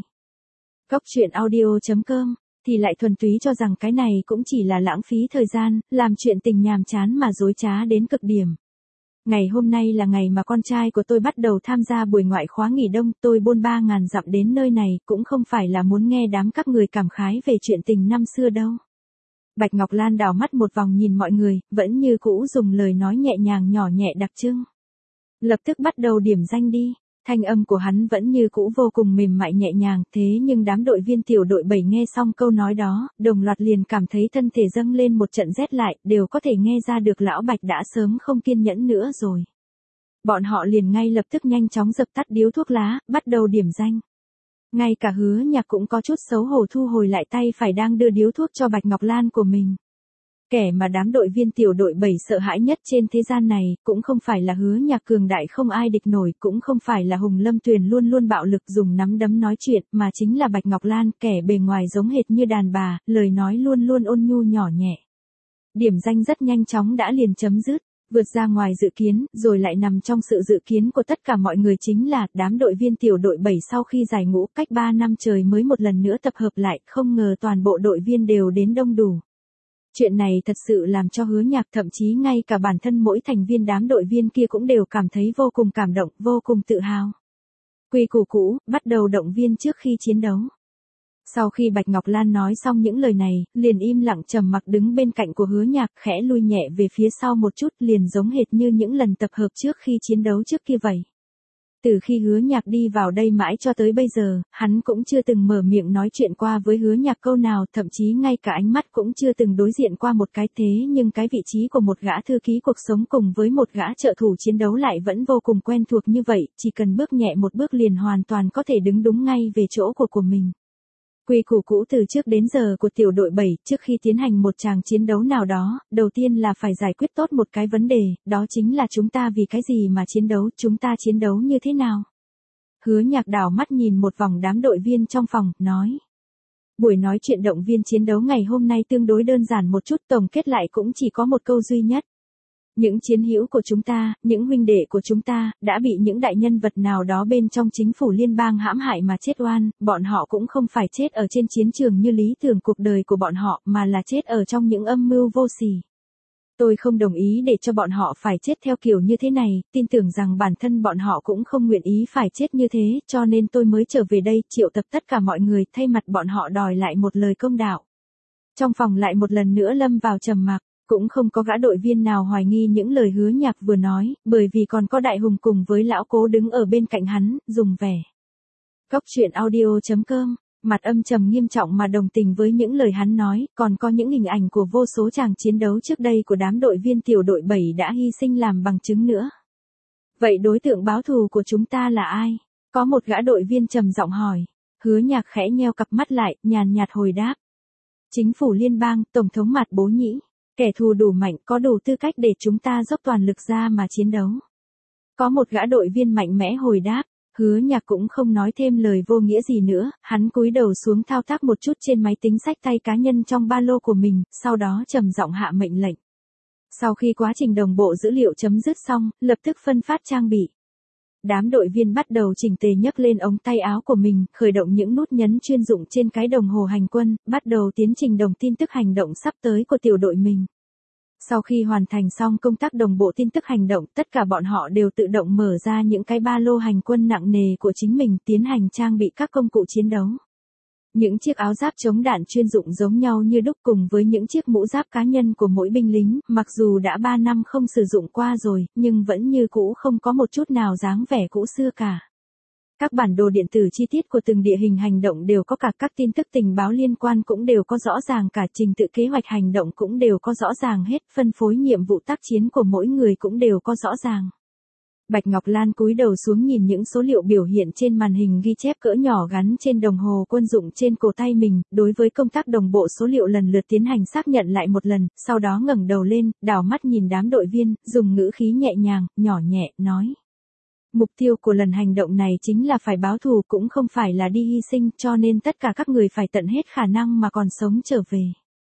Cóc truyện audio chấm com, thì lại thuần túy cho rằng cái này cũng chỉ là lãng phí thời gian, làm chuyện tình nhàm chán mà dối trá đến cực điểm. Ngày hôm nay là ngày mà con trai của tôi bắt đầu tham gia buổi ngoại khóa nghỉ đông, tôi bôn ba ngàn dặm đến nơi này, cũng không phải là muốn nghe đám các người cảm khái về chuyện tình năm xưa đâu. Bạch Ngọc Lan đảo mắt một vòng nhìn mọi người, vẫn như cũ dùng lời nói nhẹ nhàng nhỏ nhẹ đặc trưng. Lập tức bắt đầu điểm danh đi. Thanh âm của hắn vẫn như cũ vô cùng mềm mại nhẹ nhàng, thế nhưng đám đội viên tiểu đội bảy nghe xong câu nói đó, đồng loạt liền cảm thấy thân thể dâng lên một trận rét lại, đều có thể nghe ra được lão Bạch đã sớm không kiên nhẫn nữa rồi. Bọn họ liền ngay lập tức nhanh chóng dập tắt điếu thuốc lá, bắt đầu điểm danh. Ngay cả Hứa Nhạc cũng có chút xấu hổ thu hồi lại tay phải đang đưa điếu thuốc cho Bạch Ngọc Lan của mình. Kẻ mà đám đội viên tiểu đội bảy sợ hãi nhất trên thế gian này, cũng không phải là Hứa Nhạc cường đại không ai địch nổi, cũng không phải là Hùng Lâm Tuyền luôn luôn bạo lực dùng nắm đấm nói chuyện, mà chính là Bạch Ngọc Lan, kẻ bề ngoài giống hệt như đàn bà, lời nói luôn luôn ôn nhu nhỏ nhẹ. Điểm danh rất nhanh chóng đã liền chấm dứt, vượt ra ngoài dự kiến, rồi lại nằm trong sự dự kiến của tất cả mọi người chính là, đám đội viên tiểu đội bảy sau khi giải ngũ cách ba năm trời mới một lần nữa tập hợp lại, không ngờ toàn bộ đội viên đều đến đông đủ. Chuyện này thật sự làm cho Hứa Nhạc, thậm chí ngay cả bản thân mỗi thành viên đám đội viên kia cũng đều cảm thấy vô cùng cảm động, vô cùng tự hào. Quy củ cũ, bắt đầu động viên trước khi chiến đấu. Sau khi Bạch Ngọc Lan nói xong những lời này, liền im lặng trầm mặc đứng bên cạnh của Hứa Nhạc, khẽ lui nhẹ về phía sau một chút, liền giống hệt như những lần tập hợp trước khi chiến đấu trước kia vậy. Từ khi Hứa Nhạc đi vào đây mãi cho tới bây giờ, hắn cũng chưa từng mở miệng nói chuyện qua với Hứa Nhạc câu nào, thậm chí ngay cả ánh mắt cũng chưa từng đối diện qua một cái, thế nhưng cái vị trí của một gã thư ký cuộc sống cùng với một gã trợ thủ chiến đấu lại vẫn vô cùng quen thuộc như vậy, chỉ cần bước nhẹ một bước liền hoàn toàn có thể đứng đúng ngay về chỗ của của mình. Quy củ cũ từ trước đến giờ của tiểu đội bảy, trước khi tiến hành một tràng chiến đấu nào đó, đầu tiên là phải giải quyết tốt một cái vấn đề, đó chính là chúng ta vì cái gì mà chiến đấu, chúng ta chiến đấu như thế nào. Hứa Nhạc đảo mắt nhìn một vòng đám đội viên trong phòng, nói. Buổi nói chuyện động viên chiến đấu ngày hôm nay tương đối đơn giản một chút, tổng kết lại cũng chỉ có một câu duy nhất. Những chiến hữu của chúng ta, những huynh đệ của chúng ta, đã bị những đại nhân vật nào đó bên trong chính phủ liên bang hãm hại mà chết oan, bọn họ cũng không phải chết ở trên chiến trường như lý tưởng cuộc đời của bọn họ, mà là chết ở trong những âm mưu vô sỉ. Tôi không đồng ý để cho bọn họ phải chết theo kiểu như thế này, tin tưởng rằng bản thân bọn họ cũng không nguyện ý phải chết như thế, cho nên tôi mới trở về đây triệu tập tất cả mọi người thay mặt bọn họ đòi lại một lời công đạo. Trong phòng lại một lần nữa lâm vào trầm mặc. Cũng không có gã đội viên nào hoài nghi những lời Hứa Nhạc vừa nói, bởi vì còn có Đại Hùng cùng với lão Cố đứng ở bên cạnh hắn, dùng vẻ. Cóc truyện audio chấm com, mặt âm trầm nghiêm trọng mà đồng tình với những lời hắn nói, còn có những hình ảnh của vô số tràng chiến đấu trước đây của đám đội viên tiểu đội bảy đã hy sinh làm bằng chứng nữa. Vậy đối tượng báo thù của chúng ta là ai? Có một gã đội viên trầm giọng hỏi. Hứa Nhạc khẽ nheo cặp mắt lại, nhàn nhạt hồi đáp. Chính phủ liên bang, Tổng thống Mạt Bố Nhĩ. Kẻ thù đủ mạnh, có đủ tư cách để chúng ta dốc toàn lực ra mà chiến đấu. Có một gã đội viên mạnh mẽ hồi đáp, Hứa Nhạc cũng không nói thêm lời vô nghĩa gì nữa, hắn cúi đầu xuống thao tác một chút trên máy tính xách tay cá nhân trong ba lô của mình, sau đó trầm giọng hạ mệnh lệnh. Sau khi quá trình đồng bộ dữ liệu chấm dứt xong, lập tức phân phát trang bị. Đám đội viên bắt đầu chỉnh tề nhấc lên ống tay áo của mình, khởi động những nút nhấn chuyên dụng trên cái đồng hồ hành quân, bắt đầu tiến trình đồng tin tức hành động sắp tới của tiểu đội mình. Sau khi hoàn thành xong công tác đồng bộ tin tức hành động, tất cả bọn họ đều tự động mở ra những cái ba lô hành quân nặng nề của chính mình, tiến hành trang bị các công cụ chiến đấu. Những chiếc áo giáp chống đạn chuyên dụng giống nhau như đúc cùng với những chiếc mũ giáp cá nhân của mỗi binh lính, mặc dù đã ba năm không sử dụng qua rồi, nhưng vẫn như cũ không có một chút nào dáng vẻ cũ xưa cả. Các bản đồ điện tử chi tiết của từng địa hình hành động đều có cả, các tin tức tình báo liên quan cũng đều có rõ ràng cả, trình tự kế hoạch hành động cũng đều có rõ ràng hết, phân phối nhiệm vụ tác chiến của mỗi người cũng đều có rõ ràng. Bạch Ngọc Lan cúi đầu xuống nhìn những số liệu biểu hiện trên màn hình ghi chép cỡ nhỏ gắn trên đồng hồ quân dụng trên cổ tay mình, đối với công tác đồng bộ số liệu lần lượt tiến hành xác nhận lại một lần, sau đó ngẩng đầu lên, đảo mắt nhìn đám đội viên, dùng ngữ khí nhẹ nhàng, nhỏ nhẹ, nói. Mục tiêu của lần hành động này chính là phải báo thù, cũng không phải là đi hy sinh, cho nên tất cả các người phải tận hết khả năng mà còn sống trở về.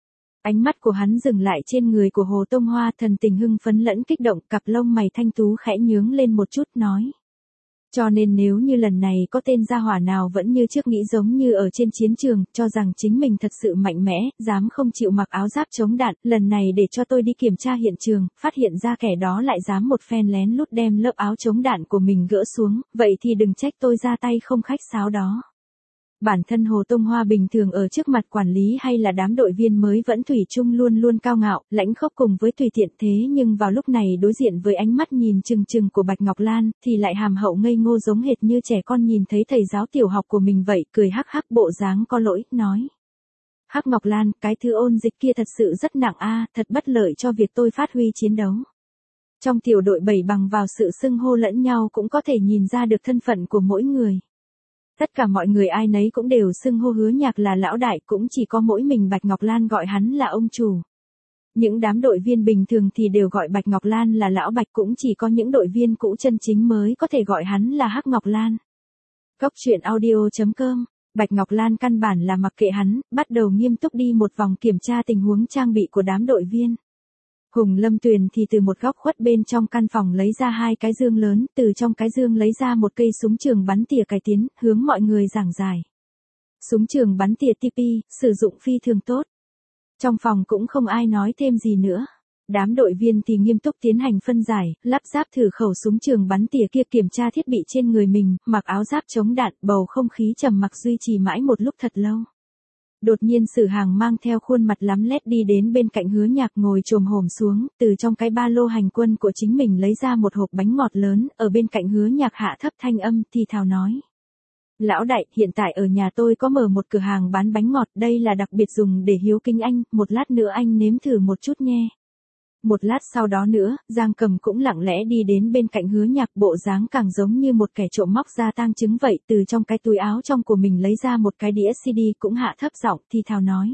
Ánh mắt của hắn dừng lại trên người của Hồ Tông Hoa, thần tình hưng phấn lẫn kích động, cặp lông mày thanh tú khẽ nhướng lên một chút, nói. Cho nên nếu như lần này có tên gia hỏa nào vẫn như trước nghĩ giống như ở trên chiến trường, cho rằng chính mình thật sự mạnh mẽ, dám không chịu mặc áo giáp chống đạn, lần này để cho tôi đi kiểm tra hiện trường, phát hiện ra kẻ đó lại dám một phen lén lút đem lớp áo chống đạn của mình gỡ xuống, vậy thì đừng trách tôi ra tay không khách sáo đó. Bản thân Hồ Tông Hoa bình thường ở trước mặt quản lý hay là đám đội viên mới vẫn thủy chung luôn luôn cao ngạo, lãnh khốc cùng với tùy tiện, thế nhưng vào lúc này đối diện với ánh mắt nhìn chừng chừng của Bạch Ngọc Lan, thì lại hàm hậu ngây ngô giống hệt như trẻ con nhìn thấy thầy giáo tiểu học của mình vậy, cười hắc hắc bộ dáng có lỗi, nói. Hắc Ngọc Lan, cái thứ ôn dịch kia thật sự rất nặng a, thật bất lợi cho việc tôi phát huy chiến đấu. Trong tiểu đội bảy bằng vào sự xưng hô lẫn nhau cũng có thể nhìn ra được thân phận của mỗi người. Tất cả mọi người ai nấy cũng đều xưng hô Hứa Nhạc là lão đại, cũng chỉ có mỗi mình Bạch Ngọc Lan gọi hắn là ông chủ. Những đám đội viên bình thường thì đều gọi Bạch Ngọc Lan là lão Bạch, cũng chỉ có những đội viên cũ chân chính mới có thể gọi hắn là Hắc Ngọc Lan. Cóc truyện audio chấm com, Bạch Ngọc Lan căn bản là mặc kệ hắn, bắt đầu nghiêm túc đi một vòng kiểm tra tình huống trang bị của đám đội viên. Hùng Lâm Tuyền thì từ một góc khuất bên trong căn phòng lấy ra hai cái dương lớn, từ trong cái dương lấy ra một cây súng trường bắn tỉa cải tiến, hướng mọi người giảng giải. Súng trường bắn tỉa tê pê, sử dụng phi thường tốt. Trong phòng cũng không ai nói thêm gì nữa. Đám đội viên thì nghiêm túc tiến hành phân giải, lắp ráp thử khẩu súng trường bắn tỉa kia, kiểm tra thiết bị trên người mình, mặc áo giáp chống đạn, bầu không khí trầm mặc duy trì mãi một lúc thật lâu. Đột nhiên Sử Hàng mang theo khuôn mặt lắm lét đi đến bên cạnh Hứa Nhạc ngồi chồm hổm xuống, từ trong cái ba lô hành quân của chính mình lấy ra một hộp bánh ngọt lớn, ở bên cạnh Hứa Nhạc hạ thấp thanh âm thì thào nói. Lão đại, hiện tại ở nhà tôi có mở một cửa hàng bán bánh ngọt, đây là đặc biệt dùng để hiếu kính anh, một lát nữa anh nếm thử một chút nghe. Một lát sau đó nữa, Giang Cầm cũng lặng lẽ đi đến bên cạnh Hứa Nhạc, bộ dáng càng giống như một kẻ trộm móc ra tang chứng vậy, từ trong cái túi áo trong của mình lấy ra một cái đĩa xê đê cũng hạ thấp giọng thì thào nói.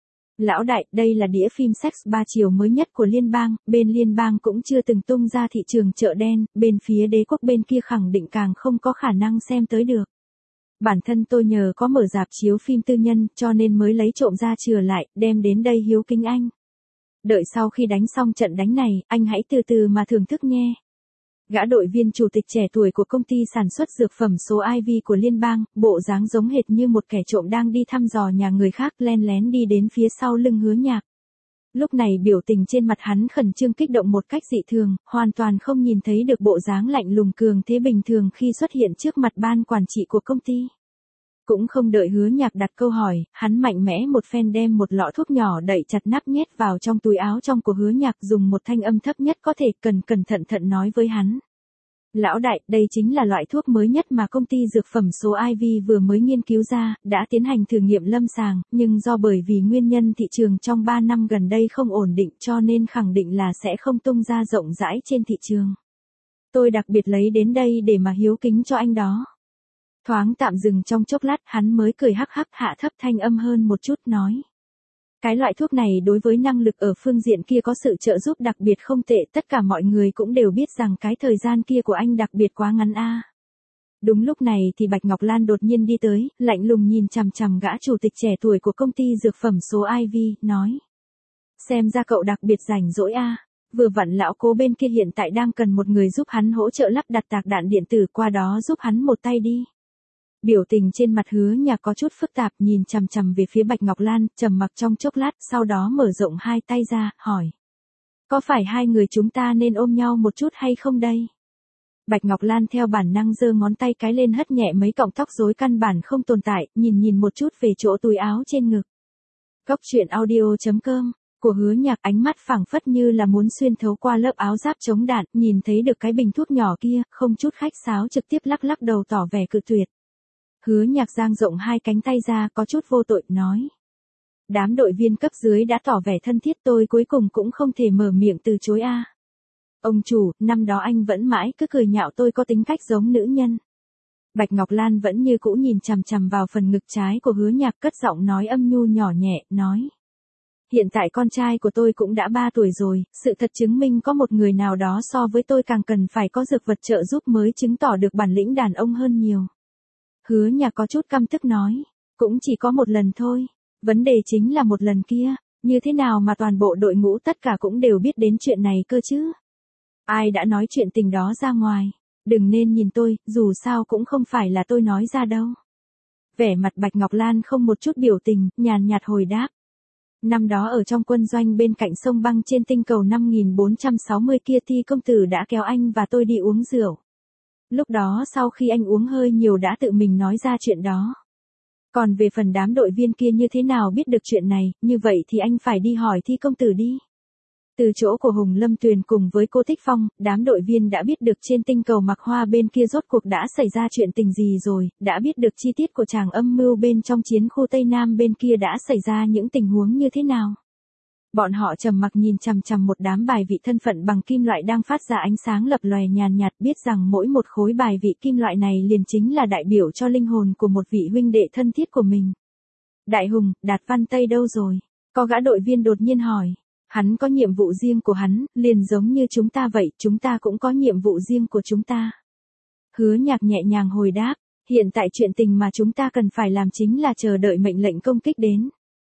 Lão đại, đây là đĩa phim Sex ba chiều mới nhất của liên bang, bên liên bang cũng chưa từng tung ra thị trường chợ đen, bên phía đế quốc bên kia khẳng định càng không có khả năng xem tới được. Bản thân tôi nhờ có mở rạp chiếu phim tư nhân, cho nên mới lấy trộm ra chừa lại, đem đến đây hiếu kính anh. Đợi sau khi đánh xong trận đánh này, anh hãy từ từ mà thưởng thức nghe. Gã đội viên chủ tịch trẻ tuổi của công ty sản xuất dược phẩm số i vê của liên bang, bộ dáng giống hệt như một kẻ trộm đang đi thăm dò nhà người khác, len lén đi đến phía sau lưng Hứa Nhạc. Lúc này biểu tình trên mặt hắn khẩn trương kích động một cách dị thường, hoàn toàn không nhìn thấy được bộ dáng lạnh lùng cường thế bình thường khi xuất hiện trước mặt ban quản trị của công ty. Cũng không đợi Hứa Nhạc đặt câu hỏi, hắn mạnh mẽ một phen đem một lọ thuốc nhỏ đậy chặt nắp nhét vào trong túi áo trong của Hứa Nhạc, dùng một thanh âm thấp nhất có thể, cần cẩn thận thận nói với hắn. Lão đại, đây chính là loại thuốc mới nhất mà công ty dược phẩm số i vê vừa mới nghiên cứu ra, đã tiến hành thử nghiệm lâm sàng, nhưng do bởi vì nguyên nhân thị trường trong ba năm gần đây không ổn định cho nên khẳng định là sẽ không tung ra rộng rãi trên thị trường. Tôi đặc biệt lấy đến đây để mà hiếu kính cho anh đó. Thoáng tạm dừng trong chốc lát, hắn mới cười hắc hắc, hạ thấp thanh âm hơn một chút nói. Cái loại thuốc này đối với năng lực ở phương diện kia có sự trợ giúp đặc biệt không tệ, tất cả mọi người cũng đều biết rằng cái thời gian kia của anh đặc biệt quá ngắn a. À. Đúng lúc này thì Bạch Ngọc Lan đột nhiên đi tới, lạnh lùng nhìn chằm chằm gã chủ tịch trẻ tuổi của công ty dược phẩm số i vê, nói. Xem ra cậu đặc biệt rảnh rỗi a. À. Vừa vặn lão cố bên kia hiện tại đang cần một người giúp hắn hỗ trợ lắp đặt tạc đạn điện tử, qua đó giúp hắn một tay đi. Biểu tình trên mặt Hứa Nhạc có chút phức tạp, nhìn chằm chằm về phía Bạch Ngọc Lan, trầm mặc trong chốc lát, sau đó mở rộng hai tay ra, hỏi. Có phải hai người chúng ta nên ôm nhau một chút hay không đây? Bạch Ngọc Lan theo bản năng giơ ngón tay cái lên hất nhẹ mấy cọng tóc rối căn bản không tồn tại, nhìn nhìn một chút về chỗ túi áo trên ngực. Cốc truyện audio chấm com của Hứa Nhạc, ánh mắt phảng phất như là muốn xuyên thấu qua lớp áo giáp chống đạn, nhìn thấy được cái bình thuốc nhỏ kia, không chút khách sáo trực tiếp lắc lắc đầu tỏ vẻ cự tuyệt. Hứa Nhạc dang rộng hai cánh tay ra, có chút vô tội, nói. Đám đội viên cấp dưới đã tỏ vẻ thân thiết, tôi cuối cùng cũng không thể mở miệng từ chối a. À. Ông chủ, năm đó anh vẫn mãi cứ cười nhạo tôi có tính cách giống nữ nhân. Bạch Ngọc Lan vẫn như cũ nhìn chằm chằm vào phần ngực trái của Hứa Nhạc, cất giọng nói âm nhu nhỏ nhẹ, nói. Hiện tại con trai của tôi cũng đã ba tuổi rồi, sự thật chứng minh có một người nào đó so với tôi càng cần phải có dược vật trợ giúp mới chứng tỏ được bản lĩnh đàn ông hơn nhiều. Hứa Nhạc có chút căm tức nói, cũng chỉ có một lần thôi, vấn đề chính là một lần kia, như thế nào mà toàn bộ đội ngũ tất cả cũng đều biết đến chuyện này cơ chứ? Ai đã nói chuyện tình đó ra ngoài? Đừng nên nhìn tôi, dù sao cũng không phải là tôi nói ra đâu. Vẻ mặt Bạch Ngọc Lan không một chút biểu tình, nhàn nhạt hồi đáp. Năm đó ở trong quân doanh bên cạnh sông băng trên tinh cầu năm nghìn bốn trăm sáu mươi kia Thi công tử đã kéo anh và tôi đi uống rượu. Lúc đó sau khi anh uống hơi nhiều đã tự mình nói ra chuyện đó. Còn về phần đám đội viên kia như thế nào biết được chuyện này, như vậy thì anh phải đi hỏi Thi công tử đi. Từ chỗ của Hùng Lâm Tuyền cùng với cô Thích Phong, đám đội viên đã biết được trên tinh cầu Mạc Hoa bên kia rốt cuộc đã xảy ra chuyện tình gì rồi, đã biết được chi tiết của tràng âm mưu bên trong chiến khu Tây Nam bên kia đã xảy ra những tình huống như thế nào. Bọn họ trầm mặc nhìn chằm chằm một đám bài vị thân phận bằng kim loại đang phát ra ánh sáng lập lòe nhàn nhạt, biết rằng mỗi một khối bài vị kim loại này liền chính là đại biểu cho linh hồn của một vị huynh đệ thân thiết của mình. Đại Hùng, Đạt Văn Tây đâu rồi? Có gã đội viên đột nhiên hỏi. Hắn có nhiệm vụ riêng của hắn, liền giống như chúng ta vậy, chúng ta cũng có nhiệm vụ riêng của chúng ta. Hứa Nhạc nhẹ nhàng hồi đáp, hiện tại chuyện tình mà chúng ta cần phải làm chính là chờ đợi mệnh lệnh công kích đến.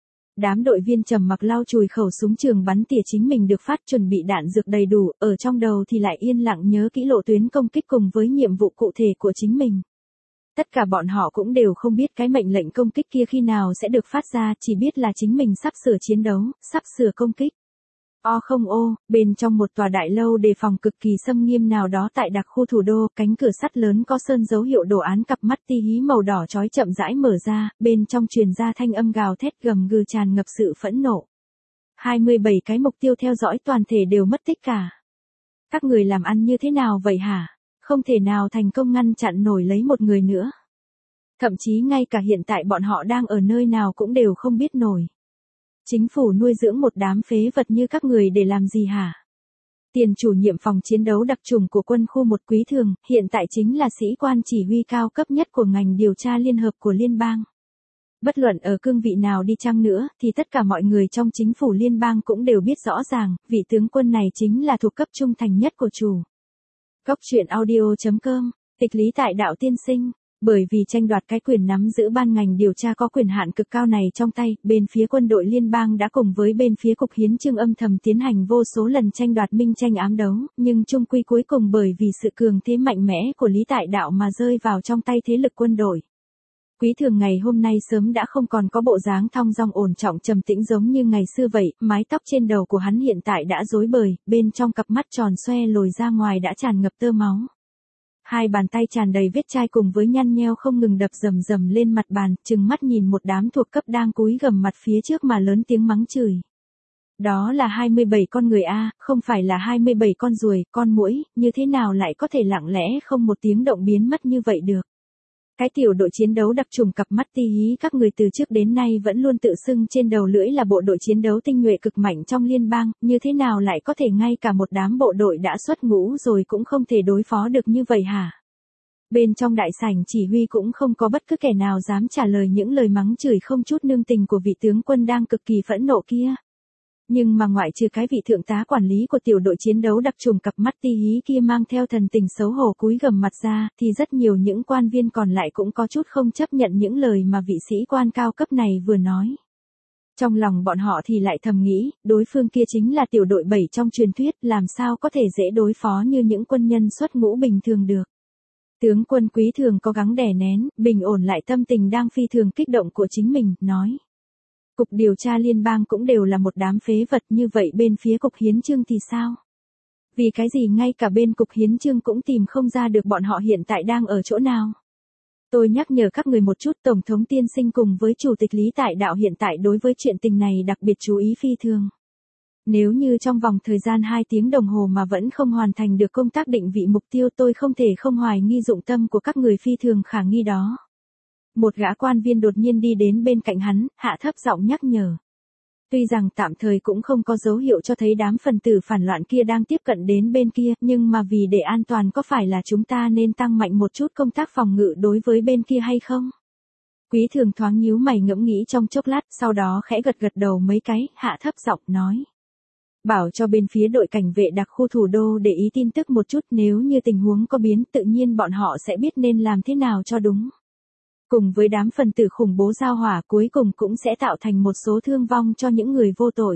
Đám đội viên trầm mặc lau chùi khẩu súng trường bắn tỉa chính mình được phát, chuẩn bị đạn dược đầy đủ, ở trong đầu thì lại yên lặng nhớ kỹ lộ tuyến công kích cùng với nhiệm vụ cụ thể của chính mình. Tất cả bọn họ cũng đều không biết cái mệnh lệnh công kích kia khi nào sẽ được phát ra, chỉ biết là chính mình sắp sửa chiến đấu, sắp sửa công kích. O không ô, bên trong một tòa đại lâu đề phòng cực kỳ xâm nghiêm nào đó tại đặc khu thủ đô, cánh cửa sắt lớn có sơn dấu hiệu đồ án cặp mắt ti hí màu đỏ chói chậm rãi mở ra, bên trong truyền ra thanh âm gào thét gầm gừ tràn ngập sự phẫn nộ. hai mươi bảy cái mục tiêu theo dõi toàn thể đều mất tích cả. Các người làm ăn như thế nào vậy hả? Không thể nào thành công ngăn chặn nổi lấy một người nữa. Thậm chí ngay cả hiện tại bọn họ đang ở nơi nào cũng đều không biết nổi. Chính phủ nuôi dưỡng một đám phế vật như các người để làm gì hả? Tiền chủ nhiệm phòng chiến đấu đặc trùng của quân khu một Quý Thường, hiện tại chính là sĩ quan chỉ huy cao cấp nhất của ngành điều tra liên hợp của liên bang. Bất luận ở cương vị nào đi chăng nữa, thì tất cả mọi người trong chính phủ liên bang cũng đều biết rõ ràng, vị tướng quân này chính là thuộc cấp trung thành nhất của chủ. Góc truyện audio chấm com, tịch lý tại đạo tiên sinh. Bởi vì tranh đoạt cái quyền nắm giữ ban ngành điều tra có quyền hạn cực cao này trong tay, bên phía quân đội liên bang đã cùng với bên phía cục hiến chương âm thầm tiến hành vô số lần tranh đoạt minh tranh ám đấu, nhưng chung quy cuối cùng bởi vì sự cường thế mạnh mẽ của Lý Tại Đạo mà rơi vào trong tay thế lực quân đội. Quý Thường ngày hôm nay sớm đã không còn có bộ dáng thong dong ổn trọng trầm tĩnh giống như ngày xưa vậy, mái tóc trên đầu của hắn hiện tại đã rối bời, bên trong cặp mắt tròn xoe lồi ra ngoài đã tràn ngập tơ máu. Hai bàn tay tràn đầy vết chai cùng với nhăn nheo không ngừng đập rầm rầm lên mặt bàn, trừng mắt nhìn một đám thuộc cấp đang cúi gằm mặt phía trước mà lớn tiếng mắng chửi. Đó là hai mươi bảy con người a, không phải là hai mươi bảy con ruồi, con muỗi, như thế nào lại có thể lặng lẽ không một tiếng động biến mất như vậy được. Cái tiểu đội chiến đấu đặc trùng cặp mắt ti hí các người từ trước đến nay vẫn luôn tự xưng trên đầu lưỡi là bộ đội chiến đấu tinh nhuệ cực mạnh trong liên bang, như thế nào lại có thể ngay cả một đám bộ đội đã xuất ngũ rồi cũng không thể đối phó được như vậy hả? Bên trong đại sảnh chỉ huy cũng không có bất cứ kẻ nào dám trả lời những lời mắng chửi không chút nương tình của vị tướng quân đang cực kỳ phẫn nộ kia. Nhưng mà ngoại trừ cái vị thượng tá quản lý của tiểu đội chiến đấu đặc trùng cặp mắt ti hí kia mang theo thần tình xấu hổ cúi gằm mặt ra, thì rất nhiều những quan viên còn lại cũng có chút không chấp nhận những lời mà vị sĩ quan cao cấp này vừa nói. Trong lòng bọn họ thì lại thầm nghĩ, đối phương kia chính là tiểu đội bảy trong truyền thuyết, làm sao có thể dễ đối phó như những quân nhân xuất ngũ bình thường được. Tướng quân Quý Thường cố gắng đè nén, bình ổn lại tâm tình đang phi thường kích động của chính mình, nói. Cục điều tra liên bang cũng đều là một đám phế vật như vậy bên phía cục hiến chương thì sao? Vì cái gì ngay cả bên cục hiến chương cũng tìm không ra được bọn họ hiện tại đang ở chỗ nào? Tôi nhắc nhở các người một chút, Tổng thống tiên sinh cùng với Chủ tịch Lý Tại Đạo hiện tại đối với chuyện tình này đặc biệt chú ý phi thường. Nếu như trong vòng thời gian hai tiếng đồng hồ mà vẫn không hoàn thành được công tác định vị mục tiêu, tôi không thể không hoài nghi dụng tâm của các người phi thường khả nghi đó. Một gã quan viên đột nhiên đi đến bên cạnh hắn, hạ thấp giọng nhắc nhở. Tuy rằng tạm thời cũng không có dấu hiệu cho thấy đám phần tử phản loạn kia đang tiếp cận đến bên kia, nhưng mà vì để an toàn có phải là chúng ta nên tăng mạnh một chút công tác phòng ngự đối với bên kia hay không? Quý Thường thoáng nhíu mày ngẫm nghĩ trong chốc lát, sau đó khẽ gật gật đầu mấy cái, hạ thấp giọng nói. Bảo cho bên phía đội cảnh vệ đặc khu thủ đô để ý tin tức một chút, nếu như tình huống có biến tự nhiên bọn họ sẽ biết nên làm thế nào cho đúng. Cùng với đám phần tử khủng bố giao hỏa cuối cùng cũng sẽ tạo thành một số thương vong cho những người vô tội.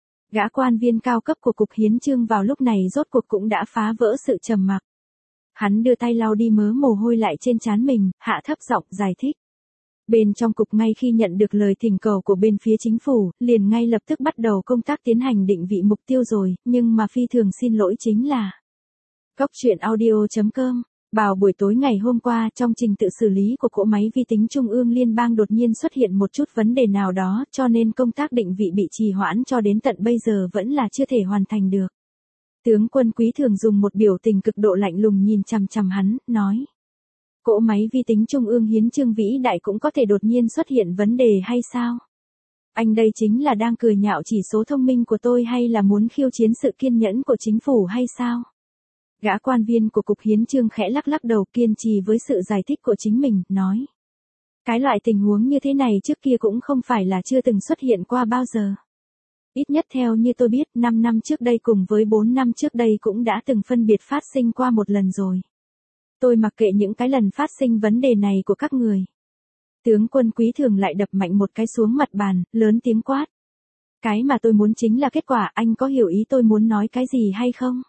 Gã quan viên cao cấp của cục hiến chương vào lúc này rốt cuộc cũng đã phá vỡ sự trầm mặc. Hắn đưa tay lau đi mớ mồ hôi lại trên trán mình, hạ thấp giọng giải thích. Bên trong cục ngay khi nhận được lời thỉnh cầu của bên phía chính phủ, liền ngay lập tức bắt đầu công tác tiến hành định vị mục tiêu rồi, nhưng mà phi thường xin lỗi chính là. Góc truyện audio chấm com. Vào buổi tối ngày hôm qua, trong trình tự xử lý của cỗ máy vi tính trung ương liên bang đột nhiên xuất hiện một chút vấn đề nào đó, cho nên công tác định vị bị trì hoãn cho đến tận bây giờ vẫn là chưa thể hoàn thành được. Tướng quân Quý Thường dùng một biểu tình cực độ lạnh lùng nhìn chằm chằm hắn, nói. Cỗ máy vi tính trung ương hiến chương vĩ đại cũng có thể đột nhiên xuất hiện vấn đề hay sao? Anh đây chính là đang cười nhạo chỉ số thông minh của tôi hay là muốn khiêu chiến sự kiên nhẫn của chính phủ hay sao? Gã quan viên của cục hiến chương khẽ lắc lắc đầu kiên trì với sự giải thích của chính mình, nói. Cái loại tình huống như thế này trước kia cũng không phải là chưa từng xuất hiện qua bao giờ. Ít nhất theo như tôi biết, năm năm trước đây cùng với bốn năm trước đây cũng đã từng phân biệt phát sinh qua một lần rồi. Tôi mặc kệ những cái lần phát sinh vấn đề này của các người. Tướng quân Quý Thường lại đập mạnh một cái xuống mặt bàn, lớn tiếng quát. Cái mà tôi muốn chính là kết quả, anh có hiểu ý tôi muốn nói cái gì hay không?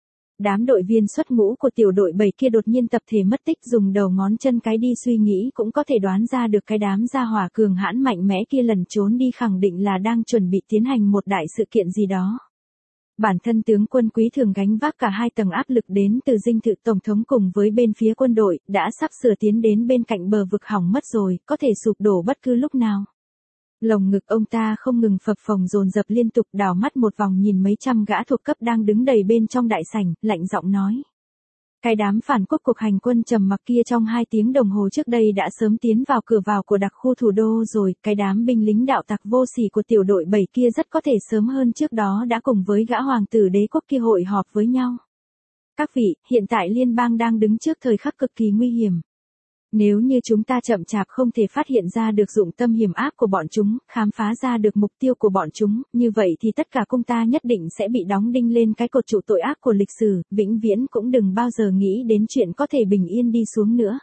Đám đội viên xuất ngũ của tiểu đội bảy kia đột nhiên tập thể mất tích, dùng đầu ngón chân cái đi suy nghĩ cũng có thể đoán ra được cái đám gia hỏa cường hãn mạnh mẽ kia lẩn trốn đi khẳng định là đang chuẩn bị tiến hành một đại sự kiện gì đó. Bản thân tướng quân Quý thường gánh vác cả hai tầng áp lực đến từ dinh thự tổng thống cùng với bên phía quân đội, đã sắp sửa tiến đến bên cạnh bờ vực hỏng mất rồi, có thể sụp đổ bất cứ lúc nào. Lồng ngực ông ta không ngừng phập phồng dồn dập liên tục, đảo mắt một vòng nhìn mấy trăm gã thuộc cấp đang đứng đầy bên trong đại sảnh, lạnh giọng nói. Cái đám phản quốc cuộc hành quân trầm mặc kia trong hai tiếng đồng hồ trước đây đã sớm tiến vào cửa vào của đặc khu thủ đô rồi, cái đám binh lính đạo tặc vô sỉ của tiểu đội bảy kia rất có thể sớm hơn trước đó đã cùng với gã hoàng tử đế quốc kia hội họp với nhau. Các vị, hiện tại liên bang đang đứng trước thời khắc cực kỳ nguy hiểm. Nếu như chúng ta chậm chạp không thể phát hiện ra được dụng tâm hiểm ác của bọn chúng, khám phá ra được mục tiêu của bọn chúng, như vậy thì tất cả công ta nhất định sẽ bị đóng đinh lên cái cột trụ tội ác của lịch sử, vĩnh viễn cũng đừng bao giờ nghĩ đến chuyện có thể bình yên đi xuống nữa.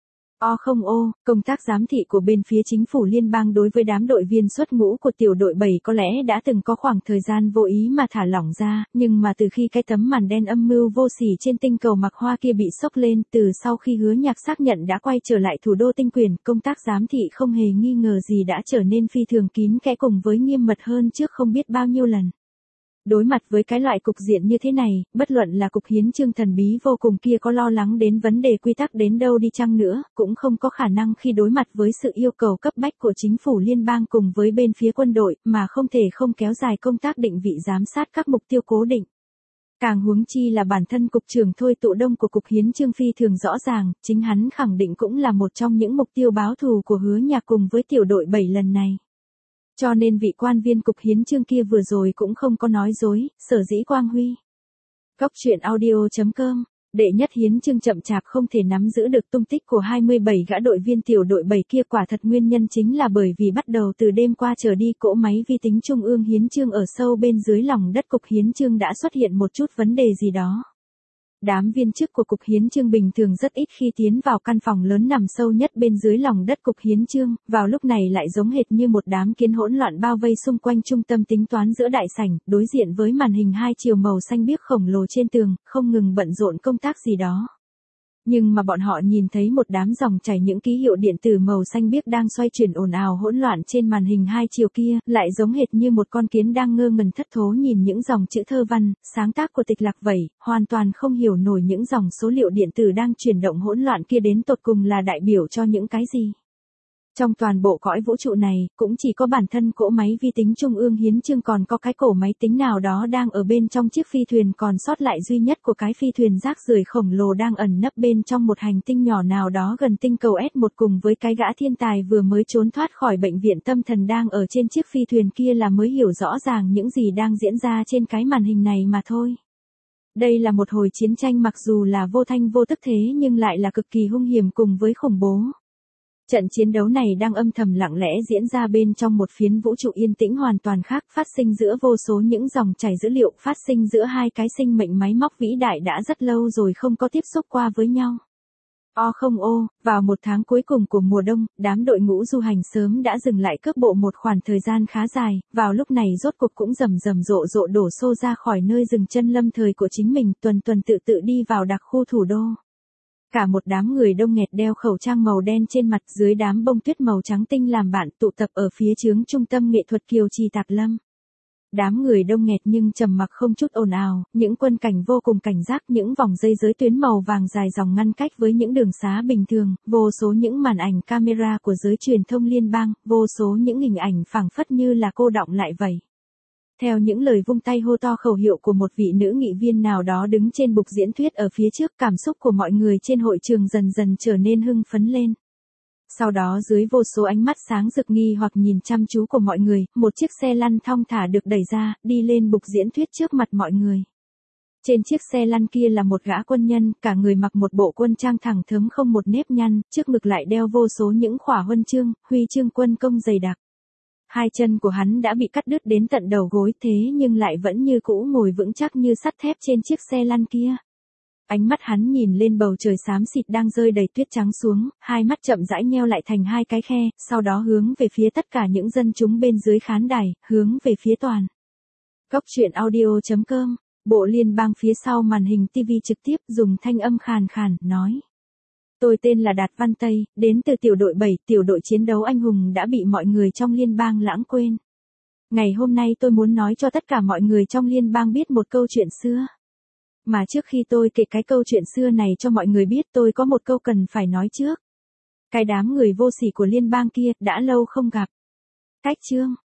O không ô, công tác giám thị của bên phía chính phủ liên bang đối với đám đội viên xuất ngũ của tiểu đội bảy có lẽ đã từng có khoảng thời gian vô ý mà thả lỏng ra, nhưng mà từ khi cái tấm màn đen âm mưu vô sỉ trên tinh cầu Mạc Hoa kia bị sốc lên, từ sau khi Hứa Nhạc xác nhận đã quay trở lại thủ đô tinh quyền, công tác giám thị không hề nghi ngờ gì đã trở nên phi thường kín kẽ cùng với nghiêm mật hơn trước không biết bao nhiêu lần. Đối mặt với cái loại cục diện như thế này, bất luận là cục hiến chương thần bí vô cùng kia có lo lắng đến vấn đề quy tắc đến đâu đi chăng nữa, cũng không có khả năng khi đối mặt với sự yêu cầu cấp bách của chính phủ liên bang cùng với bên phía quân đội, mà không thể không kéo dài công tác định vị giám sát các mục tiêu cố định. Càng huống chi là bản thân cục trưởng Thôi Tụ Đông của cục hiến chương phi thường rõ ràng, chính hắn khẳng định cũng là một trong những mục tiêu báo thù của Hứa Nhạc cùng với tiểu đội bảy lần này. Cho nên vị quan viên cục hiến chương kia vừa rồi cũng không có nói dối, sở dĩ Quang Huy. Góc truyện audio chấm com, đệ nhất hiến chương chậm chạp không thể nắm giữ được tung tích của hai mươi bảy gã đội viên tiểu đội bảy kia, quả thật nguyên nhân chính là bởi vì bắt đầu từ đêm qua trở đi cỗ máy vi tính trung ương hiến chương ở sâu bên dưới lòng đất cục hiến chương đã xuất hiện một chút vấn đề gì đó. Đám viên chức của cục hiến chương bình thường rất ít khi tiến vào căn phòng lớn nằm sâu nhất bên dưới lòng đất cục hiến chương, vào lúc này lại giống hệt như một đám kiến hỗn loạn bao vây xung quanh trung tâm tính toán giữa đại sảnh, đối diện với màn hình hai chiều màu xanh biếc khổng lồ trên tường, không ngừng bận rộn công tác gì đó. Nhưng mà bọn họ nhìn thấy một đám dòng chảy những ký hiệu điện tử màu xanh biếc đang xoay chuyển ồn ào hỗn loạn trên màn hình hai chiều kia, lại giống hệt như một con kiến đang ngơ ngẩn thất thố nhìn những dòng chữ thơ văn, sáng tác của Tịch Lạc vậy, hoàn toàn không hiểu nổi những dòng số liệu điện tử đang chuyển động hỗn loạn kia đến tột cùng là đại biểu cho những cái gì. Trong toàn bộ cõi vũ trụ này, cũng chỉ có bản thân cỗ máy vi tính trung ương hiến chương còn có cái cổ máy tính nào đó đang ở bên trong chiếc phi thuyền còn sót lại duy nhất của cái phi thuyền rác rưởi khổng lồ đang ẩn nấp bên trong một hành tinh nhỏ nào đó gần tinh cầu S một cùng với cái gã thiên tài vừa mới trốn thoát khỏi bệnh viện tâm thần đang ở trên chiếc phi thuyền kia là mới hiểu rõ ràng những gì đang diễn ra trên cái màn hình này mà thôi. Đây là một hồi chiến tranh mặc dù là vô thanh vô tức thế nhưng lại là cực kỳ hung hiểm cùng với khủng bố. Trận chiến đấu này đang âm thầm lặng lẽ diễn ra bên trong một phiến vũ trụ yên tĩnh hoàn toàn khác, phát sinh giữa vô số những dòng chảy dữ liệu, phát sinh giữa hai cái sinh mệnh máy móc vĩ đại đã rất lâu rồi không có tiếp xúc qua với nhau. O không ô, vào một tháng cuối cùng của mùa đông, đám đội ngũ du hành sớm đã dừng lại cước bộ một khoảng thời gian khá dài, vào lúc này rốt cuộc cũng rầm rầm rộ rộ đổ xô ra khỏi nơi dừng chân lâm thời của chính mình, tuần tuần tự tự đi vào đặc khu thủ đô. Cả một đám người đông nghẹt đeo khẩu trang màu đen trên mặt dưới đám bông tuyết màu trắng tinh làm bạn tụ tập ở phía chướng trung tâm nghệ thuật Kiều Trì Tạc Lâm. Đám người đông nghẹt nhưng trầm mặc không chút ồn ào, những quân cảnh vô cùng cảnh giác, những vòng dây giới tuyến màu vàng dài dòng ngăn cách với những đường xá bình thường, vô số những màn ảnh camera của giới truyền thông liên bang, vô số những hình ảnh phảng phất như là cô đọng lại vậy. Theo những lời vung tay hô to khẩu hiệu của một vị nữ nghị viên nào đó đứng trên bục diễn thuyết ở phía trước, cảm xúc của mọi người trên hội trường dần dần trở nên hưng phấn lên. Sau đó dưới vô số ánh mắt sáng rực nghi hoặc nhìn chăm chú của mọi người, một chiếc xe lăn thong thả được đẩy ra, đi lên bục diễn thuyết trước mặt mọi người. Trên chiếc xe lăn kia là một gã quân nhân, cả người mặc một bộ quân trang thẳng thớm không một nếp nhăn, trước ngực lại đeo vô số những khỏa huân chương, huy chương quân công dày đặc. Hai chân của hắn đã bị cắt đứt đến tận đầu gối thế nhưng lại vẫn như cũ ngồi vững chắc như sắt thép trên chiếc xe lăn kia. Ánh mắt hắn nhìn lên bầu trời xám xịt đang rơi đầy tuyết trắng xuống, hai mắt chậm rãi nheo lại thành hai cái khe, sau đó hướng về phía tất cả những dân chúng bên dưới khán đài, hướng về phía toàn. Góc truyện audio chấm com, Bộ Liên bang phía sau màn hình ti vi trực tiếp dùng thanh âm khàn khàn, nói. Tôi tên là Đạt Văn Tây, đến từ tiểu đội bảy, tiểu đội chiến đấu anh hùng đã bị mọi người trong liên bang lãng quên. Ngày hôm nay tôi muốn nói cho tất cả mọi người trong liên bang biết một câu chuyện xưa. Mà trước khi tôi kể cái câu chuyện xưa này cho mọi người biết, tôi có một câu cần phải nói trước. Cái đám người vô sỉ của liên bang kia, đã lâu không gặp. Cách chương.